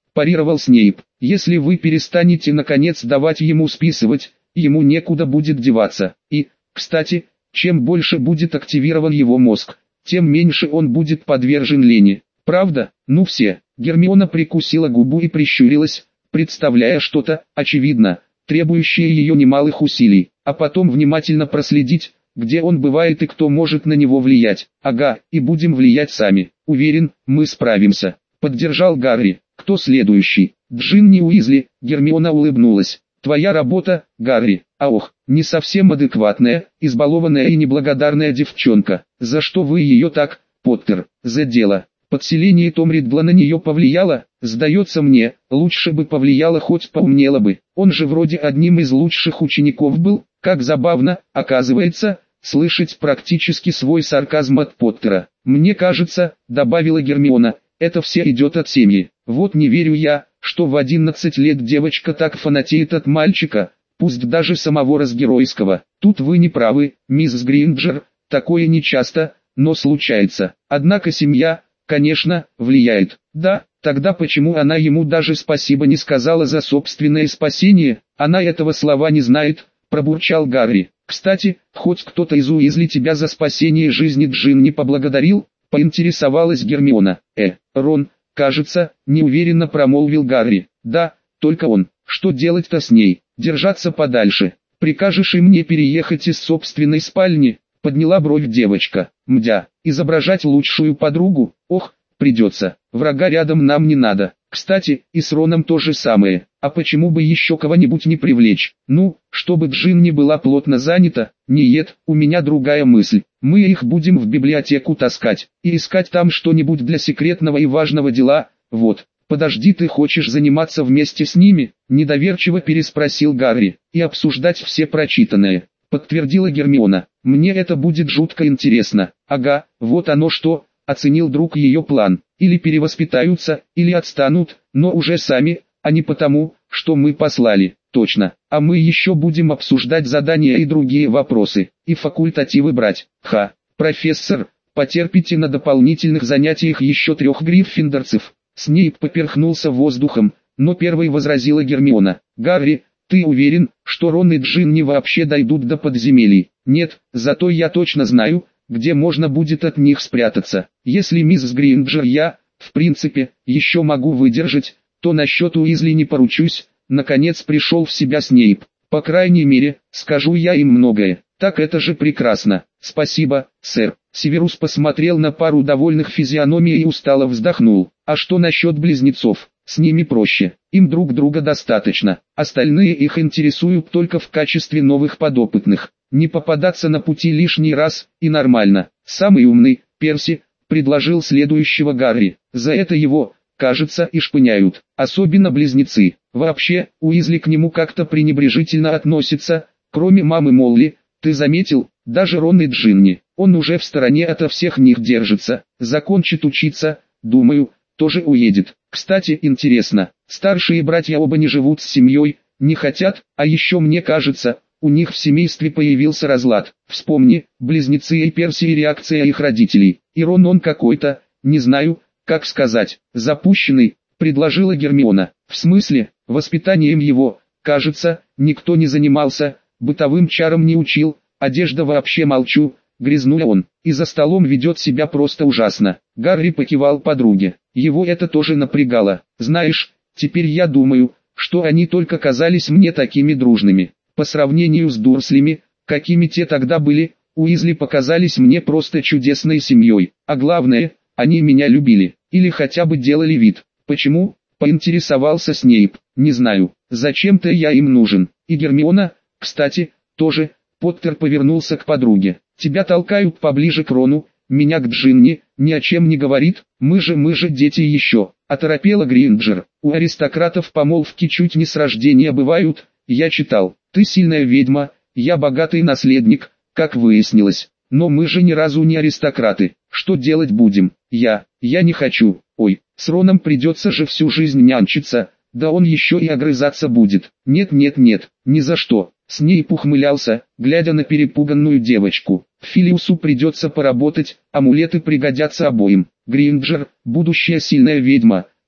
парировал Снейп. Если вы перестанете наконец давать ему списывать, ему некуда будет деваться. И, кстати, чем больше будет активирован его мозг, тем меньше он будет подвержен лени. Правда? Ну все. Гермиона прикусила губу и прищурилась, представляя что-то, очевидно, требующее ее немалых усилий, а потом внимательно проследить, где он бывает и кто может на него влиять. Ага, и будем влиять сами. Уверен, мы справимся. Поддержал Гарри. Кто следующий? Джинни Уизли. Гермиона улыбнулась. Твоя работа, Гарри. А ох, не совсем адекватная, избалованная и неблагодарная девчонка. За что вы ее так, Поттер, задела? Подселение Том Риддла на нее повлияло? Сдается мне, лучше бы повлияло, хоть поумнела бы. Он же вроде одним из лучших учеников был. Как забавно, оказывается, слышать практически свой сарказм от Поттера. Мне кажется, добавила Гермиона, это все идет от семьи. Вот не верю я, что в одиннадцать лет девочка так фанатеет от мальчика, пусть даже самого разгеройского. Тут вы не правы, мисс Гринджер, такое нечасто, но случается. Однако семья, конечно, влияет. Да, тогда почему она ему даже спасибо не сказала за собственное спасение? Она этого слова не знает, пробурчал Гарри. Кстати, хоть кто-то из Уизли тебя за спасение жизни Джин не поблагодарил? Поинтересовалась Гермиона. Э, Рон, кажется, неуверенно промолвил Гарри. Да, только он. Что делать-то с ней? Держаться подальше. Прикажешь и мне переехать из собственной спальни? Подняла бровь девочка. Мдя, изображать лучшую подругу? Ох, придется. Врага рядом нам не надо. Кстати, и с Роном то же самое. А почему бы еще кого-нибудь не привлечь? Ну, чтобы Джин не была плотно занята? Нет, у меня другая мысль. Мы их будем в библиотеку таскать и искать там что-нибудь для секретного и важного дела. Вот. Подожди, ты хочешь заниматься вместе с ними? Недоверчиво переспросил Гарри. И обсуждать все прочитанное. Подтвердила Гермиона. Мне это будет жутко интересно. Ага, вот оно что. Оценил друг ее план. Или перевоспитаются, или отстанут, но уже сами, а не потому, что мы послали. Точно. А мы еще будем обсуждать задания и другие вопросы, и факультативы брать. Ха, профессор, потерпите на дополнительных занятиях еще трех гриффиндорцев. Снейп поперхнулся воздухом, но первой возразила Гермиона. Гарри, ты уверен, что Рон и Джинни вообще дойдут до подземелий? Нет, зато я точно знаю, где можно будет от них спрятаться. Если мисс Гринджер я, в принципе, еще могу выдержать, то насчет Уизли не поручусь. Наконец пришел в себя Снейп. По крайней мере, скажу я им многое. Так это же прекрасно. Спасибо, сэр. Северус посмотрел на пару довольных физиономий и устало вздохнул. А что насчет близнецов? С ними проще. Им друг друга достаточно. Остальные их интересуют только в качестве новых подопытных. Не попадаться на пути лишний раз, и нормально. Самый умный, Перси, предложил следующего Гарри. За это его, кажется, и шпыняют. Особенно близнецы. Вообще, Уизли к нему как-то пренебрежительно относится. Кроме мамы Молли, ты заметил, даже Рон и Джинни. Он уже в стороне ото всех них держится. Закончит учиться, думаю, тоже уедет. Кстати, интересно, старшие братья оба не живут с семьей, не хотят, а еще мне кажется, у них в семействе появился разлад. Вспомни, близнецы и Перси и реакция их родителей. И Рон он какой-то, не знаю, как сказать, запущенный, предложила Гермиона. В смысле, воспитанием его, кажется, никто не занимался, бытовым чарам не учил, одежда вообще молчу, грязнула он, и за столом ведет себя просто ужасно. Гарри покивал подруге. Его это тоже напрягало. Знаешь, теперь я думаю, что они только казались мне такими дружными. По сравнению с Дурслями, какими те тогда были, Уизли показались мне просто чудесной семьей. А главное, они меня любили, или хотя бы делали вид. Почему? Поинтересовался Снейп. Не знаю, зачем-то я им нужен. И Гермиона, кстати, тоже. Поттер повернулся к подруге. Тебя толкают поближе к Рону, меня к Джинни, ни о чем не говорит, мы же мы же дети еще. Оторопела Гринджер. У аристократов помолвки чуть не с рождения бывают, я читал. Ты сильная ведьма, я богатый наследник, как выяснилось. Но мы же ни разу не аристократы. Что делать будем? Я, я не хочу. Ой, с Роном придется же всю жизнь нянчиться, да он еще и огрызаться будет. Нет нет нет, ни за что. Снейп ухмылялся, глядя на перепуганную девочку. Филиусу придется поработать, амулеты пригодятся обоим. Гринджер, будущая сильная ведьма,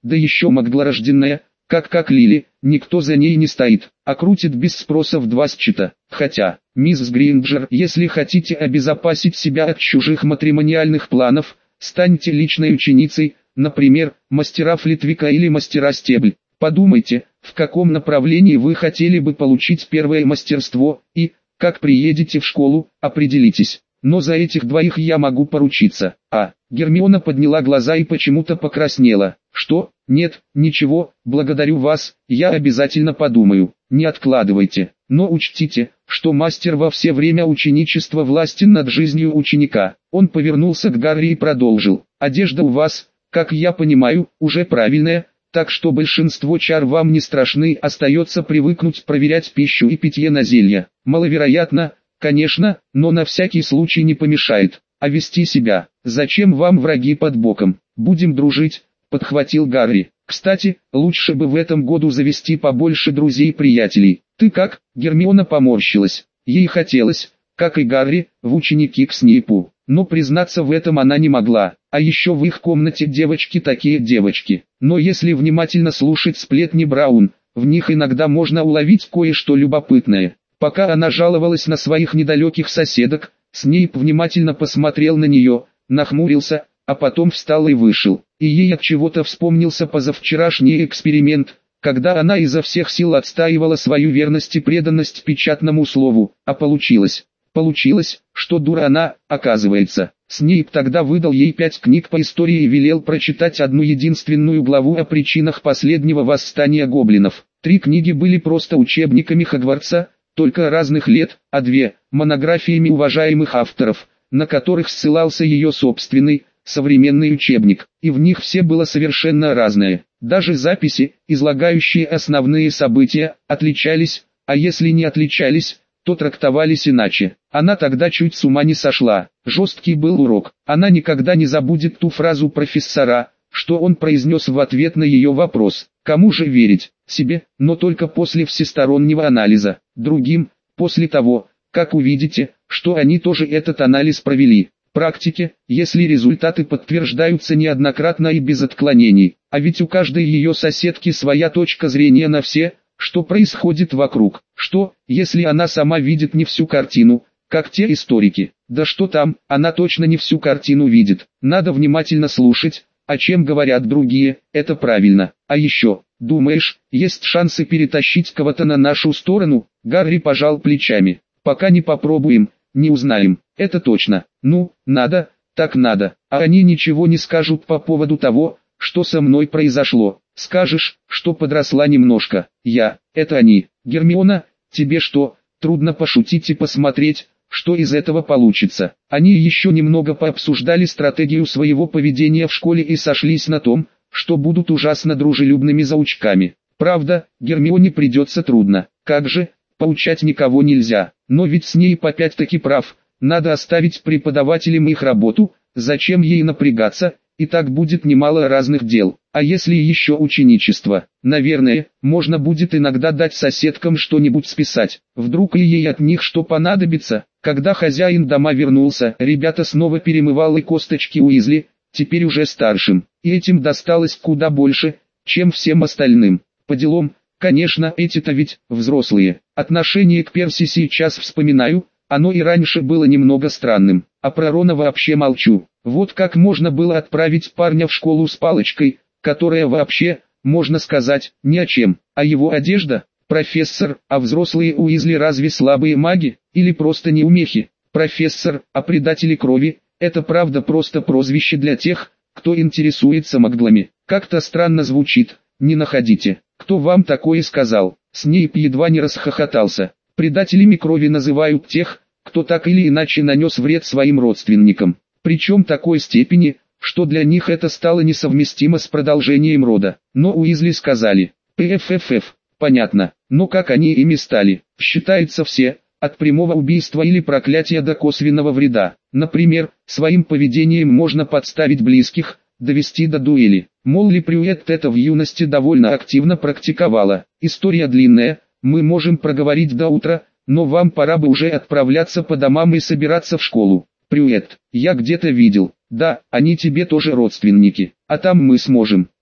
да еще маглорожденная, как как Лили, никто за ней не стоит, а крутит без спроса в два счета. Хотя, мисс Гринджер, если хотите обезопасить себя от чужих матримониальных планов, станьте личной ученицей, например, мастера Флитвика или мастера Стебль. Подумайте, в каком направлении вы хотели бы получить первое мастерство, и, как приедете в школу, определитесь. Но за этих двоих я могу поручиться. А, Гермиона подняла глаза и почему-то покраснела. Что? Нет, ничего, благодарю вас, я обязательно подумаю. Не откладывайте. Но учтите, что мастер во все время ученичества властен над жизнью ученика. Он повернулся к Гарри и продолжил. Одежда у вас, как я понимаю, уже правильная, так что большинство чар вам не страшны, остается привыкнуть проверять пищу и питье на зелья. Маловероятно, конечно, но на всякий случай не помешает. А вести себя, зачем вам враги под боком? Будем дружить, подхватил Гарри. Кстати, лучше бы в этом году завести побольше друзей и приятелей. Ты как? Гермиона поморщилась. Ей хотелось, как и Гарри, в ученики к Снейпу. Но признаться в этом она не могла. А еще в их комнате девочки такие девочки. Но если внимательно слушать сплетни Браун, в них иногда можно уловить кое-что любопытное. Пока она жаловалась на своих недалеких соседок, Снейп внимательно посмотрел на нее, нахмурился, а потом встал и вышел. И ей от чего-то вспомнился позавчерашний эксперимент, когда она изо всех сил отстаивала свою верность и преданность печатному слову, а получилось. Получилось, что дура она, оказывается. Снейп тогда выдал ей пять книг по истории и велел прочитать одну единственную главу о причинах последнего восстания гоблинов. Три книги были просто учебниками Хогвартса, только разных лет, а две – монографиями уважаемых авторов, на которых ссылался ее собственный, современный учебник, и в них все было совершенно разное. Даже записи, излагающие основные события, отличались, а если не отличались, то трактовались иначе. Она тогда чуть с ума не сошла. Жесткий был урок. Она никогда не забудет ту фразу профессора, что он произнес в ответ на ее вопрос. Кому же верить? Себе, но только после всестороннего анализа. Другим, после того, как увидите, что они тоже этот анализ провели. Практике, если результаты подтверждаются неоднократно и без отклонений. А ведь у каждой ее соседки своя точка зрения на все, что происходит вокруг. Что, если она сама видит не всю картину, как те историки? Да что там, она точно не всю картину видит. Надо внимательно слушать, о чем говорят другие, это правильно. А еще, думаешь, есть шансы перетащить кого-то на нашу сторону? Гарри пожал плечами. Пока не попробуем, не узнаем. Это точно. Ну, надо, так надо. А они ничего не скажут по поводу того, что со мной произошло. Скажешь, что подросла немножко. Я, это они. Гермиона, тебе что, трудно пошутить и посмотреть, что из этого получится? Они еще немного пообсуждали стратегию своего поведения в школе и сошлись на том, что будут ужасно дружелюбными заучками. Правда, Гермионе придется трудно. Как же, поучать никого нельзя. Но ведь с ней опять-таки прав. Надо оставить преподавателям их работу, зачем ей напрягаться, и так будет немало разных дел. А если еще ученичество? Наверное, можно будет иногда дать соседкам что-нибудь списать. Вдруг и ей от них что понадобится. Когда хозяин дома вернулся, ребята снова перемывали косточки Уизли, теперь уже старшим. И этим досталось куда больше, чем всем остальным. По делам, конечно, эти-то ведь взрослые. Отношение к Перси сейчас вспоминаю, оно и раньше было немного странным. А про Рона вообще молчу. Вот как можно было отправить парня в школу с палочкой, которая вообще, можно сказать, ни о чем. А его одежда? Профессор, а взрослые Уизли разве слабые маги? Или просто неумехи? Профессор, а предатели крови? Это правда просто прозвище для тех, кто интересуется маглами. Как-то странно звучит, не находите? Кто вам такое сказал? Снейп едва не расхохотался. Предателями крови называют тех, кто так или иначе нанес вред своим родственникам. Причем такой степени, что для них это стало несовместимо с продолжением рода. Но Уизли сказали, пффф, понятно, но как они ими стали, считается все, от прямого убийства или проклятия до косвенного вреда. Например, своим поведением можно подставить близких, довести до дуэли. Молли Прюетт это в юности довольно активно практиковала. История длинная, мы можем проговорить до утра, но вам пора бы уже отправляться по домам и собираться в школу. Прюетт, я где-то видел, да, они тебе тоже родственники, а там мы сможем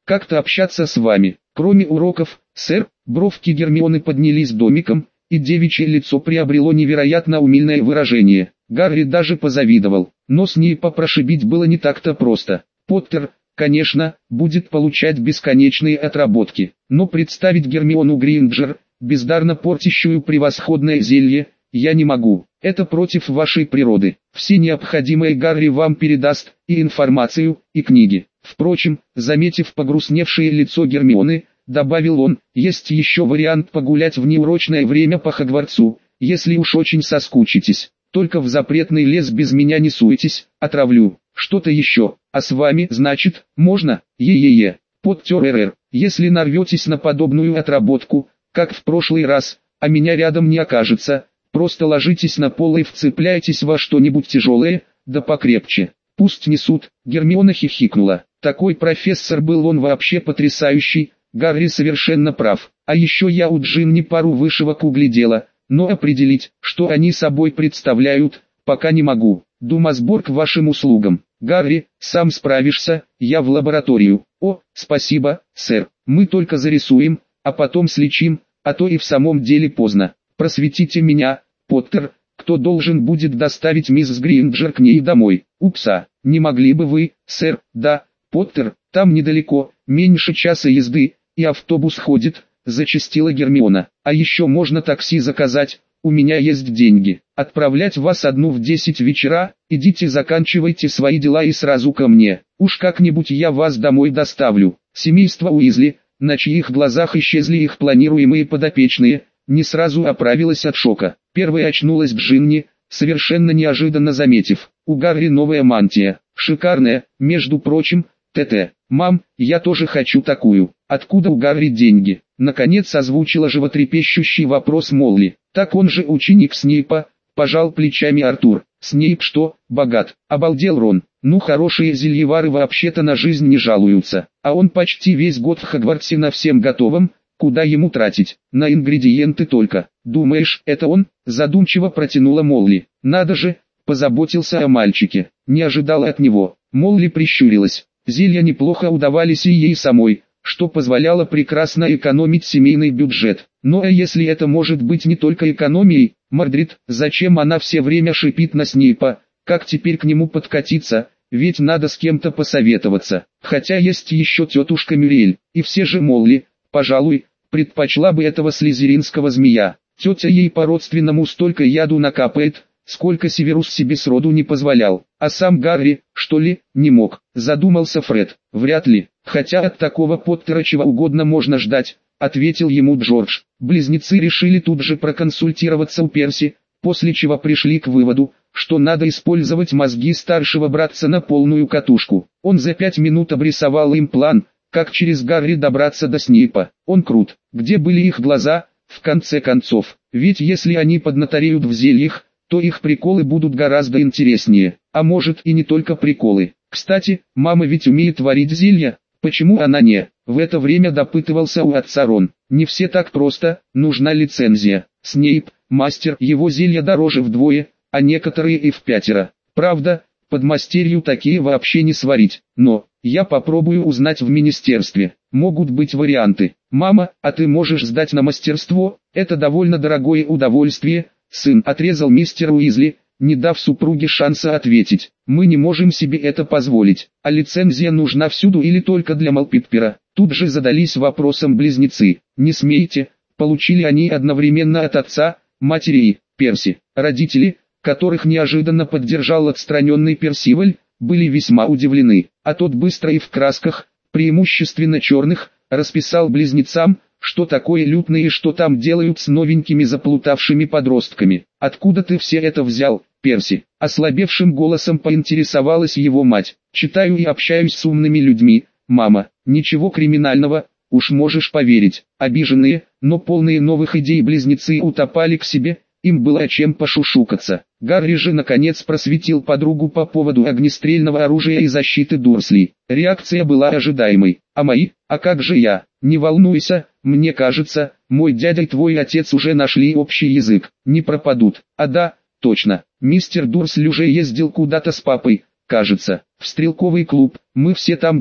как-то общаться с вами. Кроме уроков, сэр, бровки Гермионы поднялись домиком, и девичье лицо приобрело невероятно умильное выражение. Гарри даже позавидовал, но с ней попрошибить было не так-то просто. Поттер, конечно, будет получать бесконечные отработки, но представить Гермиону Грейнджер, бездарно портящую превосходное зелье, я не могу. Это против вашей природы. Все необходимое Гарри вам передаст, и информацию, и книги. Впрочем, заметив погрустневшее лицо Гермионы, добавил он, есть еще вариант погулять в неурочное время по Хогвартсу, если уж очень соскучитесь. Только в запретный лес без меня не суетесь, отравлю. Что-то еще, а с вами, значит, можно, е-е-е. Поттер эр-эр, если нарветесь на подобную отработку, как в прошлый раз, а меня рядом не окажется, просто ложитесь на пол и вцепляйтесь во что-нибудь тяжелое, да покрепче. Пусть несут. Гермиона хихикнула. Такой профессор был он вообще потрясающий, Гарри совершенно прав. А еще я у Джинни пару вышивок углядела, но определить, что они собой представляют, пока не могу. Думасбор к вашим услугам. Гарри, сам справишься, я в лабораторию. О, спасибо, сэр. Мы только зарисуем, а потом слечим, а то и в самом деле поздно. Просветите меня, Поттер, кто должен будет доставить мисс Грейнджер к ней домой? Упса, не могли бы вы, сэр? Да, Поттер, там недалеко, меньше часа езды, и автобус ходит, зачастила Гермиона. А еще можно такси заказать, у меня есть деньги. Отправлять вас одну в десять вечера, идите заканчивайте свои дела и сразу ко мне. Уж как-нибудь я вас домой доставлю. Семейство Уизли, на чьих глазах исчезли их планируемые подопечные, не сразу оправилась от шока. Первой очнулась Джинни, совершенно неожиданно заметив. У Гарри новая мантия, шикарная, между прочим, ТТ. Мам, я тоже хочу такую. Откуда у Гарри деньги? Наконец озвучила животрепещущий вопрос Молли. Так он же ученик Снейпа, пожал плечами Артур. Снейп что, богат? Обалдел Рон. Ну хорошие зельевары вообще-то на жизнь не жалуются. А он почти весь год в Хогвартсе на всем готовом. Куда ему тратить? На ингредиенты только. Думаешь, это он? Задумчиво протянула Молли. Надо же, позаботился о мальчике. Не ожидал от него. Молли прищурилась. Зелья неплохо удавались и ей самой, что позволяло прекрасно экономить семейный бюджет. Но а если это может быть не только экономией, Мордрид, зачем она все время шипит на Снейпа? Как теперь к нему подкатиться? Ведь надо с кем-то посоветоваться. Хотя есть еще тетушка Мюриэль, и все же Молли, пожалуй, предпочла бы этого слизеринского змея. Тетя ей по-родственному столько яду накапает, сколько Северус себе сроду не позволял. А сам Гарри, что ли, не мог, задумался Фред. Вряд ли, хотя от такого Поттера чего угодно можно ждать, ответил ему Джордж. Близнецы решили тут же проконсультироваться у Перси, после чего пришли к выводу, что надо использовать мозги старшего братца на полную катушку. Он за пять минут обрисовал им план, как через Гарри добраться до Снейпа. Он крут. Где были их глаза, в конце концов? Ведь если они поднатореют в зельях, то их приколы будут гораздо интереснее. А может и не только приколы. Кстати, мама ведь умеет варить зелья. Почему она не? В это время допытывался у отца Рон. Не все так просто, нужна лицензия. Снейп, мастер, его зелья дороже вдвое, а некоторые и в пятеро. Правда, подмастерью такие вообще не сварить. Но, я попробую узнать в министерстве. Могут быть варианты. Мама, а ты можешь сдать на мастерство? Это довольно дорогое удовольствие. Сын, отрезал мистер Уизли, не дав супруге шанса ответить. Мы не можем себе это позволить. А лицензия нужна всюду или только для Малпитпера? Тут же задались вопросом близнецы. Не смейте, получили они одновременно от отца, матери и Перси. Родители, которых неожиданно поддержал отстраненный Персиваль, были весьма удивлены. А тот быстро и в красках, преимущественно черных, расписал близнецам, что такое лютные и что там делают с новенькими заплутавшими подростками. «Откуда ты все это взял, Перси?» Ослабевшим голосом поинтересовалась его мать. «Читаю и общаюсь с умными людьми, мама. Ничего криминального, уж можешь поверить». Обиженные, но полные новых идей близнецы утопали к себе, им было о чем пошушукаться. Гарри же наконец просветил подругу по поводу огнестрельного оружия и защиты Дурслей. Реакция была ожидаемой. «А мои? А как же я? Не волнуйся, мне кажется, мой дядя и твой отец уже нашли общий язык, не пропадут». «А да, точно, мистер Дурсль уже ездил куда-то с папой, кажется, в стрелковый клуб, мы все там были».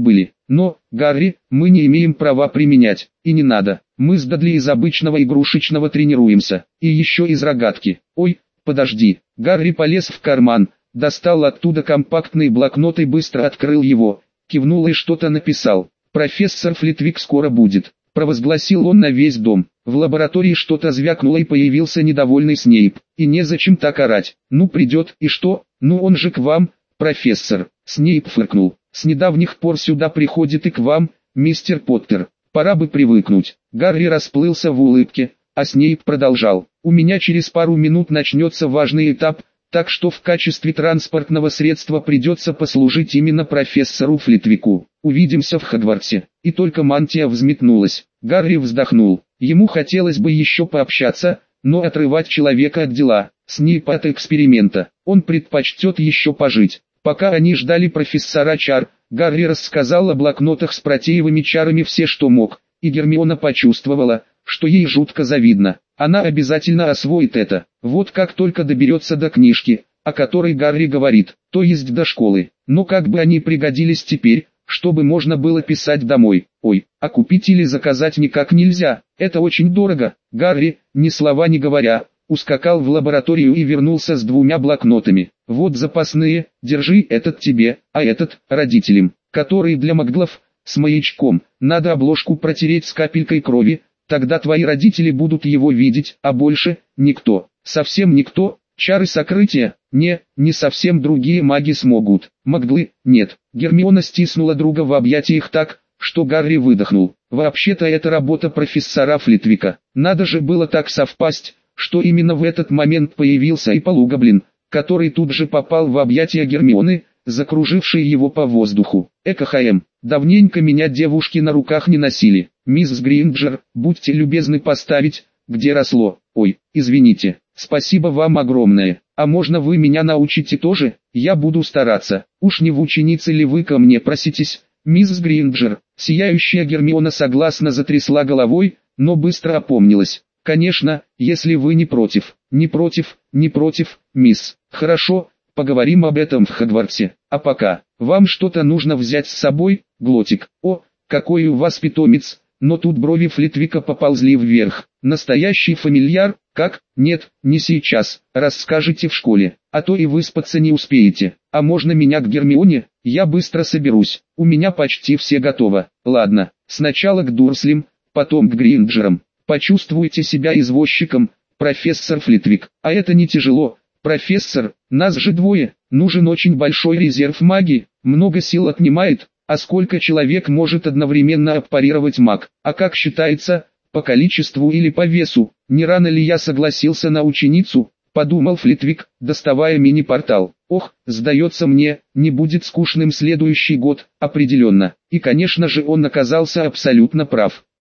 Но, Гарри, мы не имеем права применять, и не надо. Мы с Дадли из обычного игрушечного тренируемся, и еще из рогатки. Ой, подожди. Гарри полез в карман, достал оттуда компактный блокнот и быстро открыл его, кивнул и что-то написал. «Профессор Флитвик скоро будет», — провозгласил он на весь дом. В лаборатории что-то звякнуло и появился недовольный Снейп. «И незачем так орать. Ну придет, и что? Ну он же к вам, профессор». Снейп фыркнул. «С недавних пор сюда приходит и к вам, мистер Поттер. Пора бы привыкнуть». Гарри расплылся в улыбке, а Снейп продолжал. «У меня через пару минут начнется важный этап, так что в качестве транспортного средства придется послужить именно профессору Флитвику. Увидимся в Хогвартсе». И только мантия взметнулась. Гарри вздохнул. Ему хотелось бы еще пообщаться, но отрывать человека от дела, Снейпа от эксперимента, он предпочтет еще пожить. Пока они ждали профессора чар, Гарри рассказал о блокнотах с протеевыми чарами все, что мог, и Гермиона почувствовала, что ей жутко завидно. Она обязательно освоит это, вот как только доберется до книжки, о которой Гарри говорит, то есть до школы. Но как бы они пригодились теперь, чтобы можно было писать домой. Ой, а купить или заказать никак нельзя, это очень дорого. Гарри, ни слова не говоря, ускакал в лабораторию и вернулся с двумя блокнотами. Вот запасные, держи этот тебе, а этот родителям, которые для маглов, с маячком. Надо обложку протереть с капелькой крови, тогда твои родители будут его видеть, а больше никто, совсем никто. Чары сокрытия? Не, не совсем другие маги смогут. Маглы? Нет. Гермиона стиснула друга в объятиях так, что Гарри выдохнул. Вообще-то это работа профессора Флитвика. Надо же было так совпасть, что именно в этот момент появился и Полугоблин, который тут же попал в объятия Гермионы, закружившие его по воздуху. Экохаем. Давненько меня девушки на руках не носили. Мисс Гринджер, будьте любезны поставить, где росло. Ой, извините. Спасибо вам огромное. А можно вы меня научите тоже? Я буду стараться. Уж не в ученицы ли вы ко мне проситесь, мисс Гринджер? Сияющая Гермиона согласно затрясла головой, но быстро опомнилась. Конечно, если вы не против. Не против, не против, мисс. Хорошо, поговорим об этом в Хогвартсе. А пока, вам что-то нужно взять с собой, Глотик. О, какой у вас питомец. Но тут брови Флитвика поползли вверх. Настоящий фамильяр? Как? Нет, не сейчас. Расскажите в школе, а то и выспаться не успеете. А можно меня к Гермионе? Я быстро соберусь. У меня почти все готово. Ладно, сначала к Дурслям, потом к Гринджерам. Почувствуйте себя извозчиком, профессор Флитвик. А это не тяжело, профессор. Нас же двое. Нужен очень большой резерв магии. Много сил отнимает. А сколько человек может одновременно аппарировать маг? А как считается, по количеству или по весу? Не рано ли я согласился на ученицу? Подумал Флитвик, доставая мини-портал. Ох, сдается мне, не будет скучным следующий год, определенно. И конечно же он оказался абсолютно прав.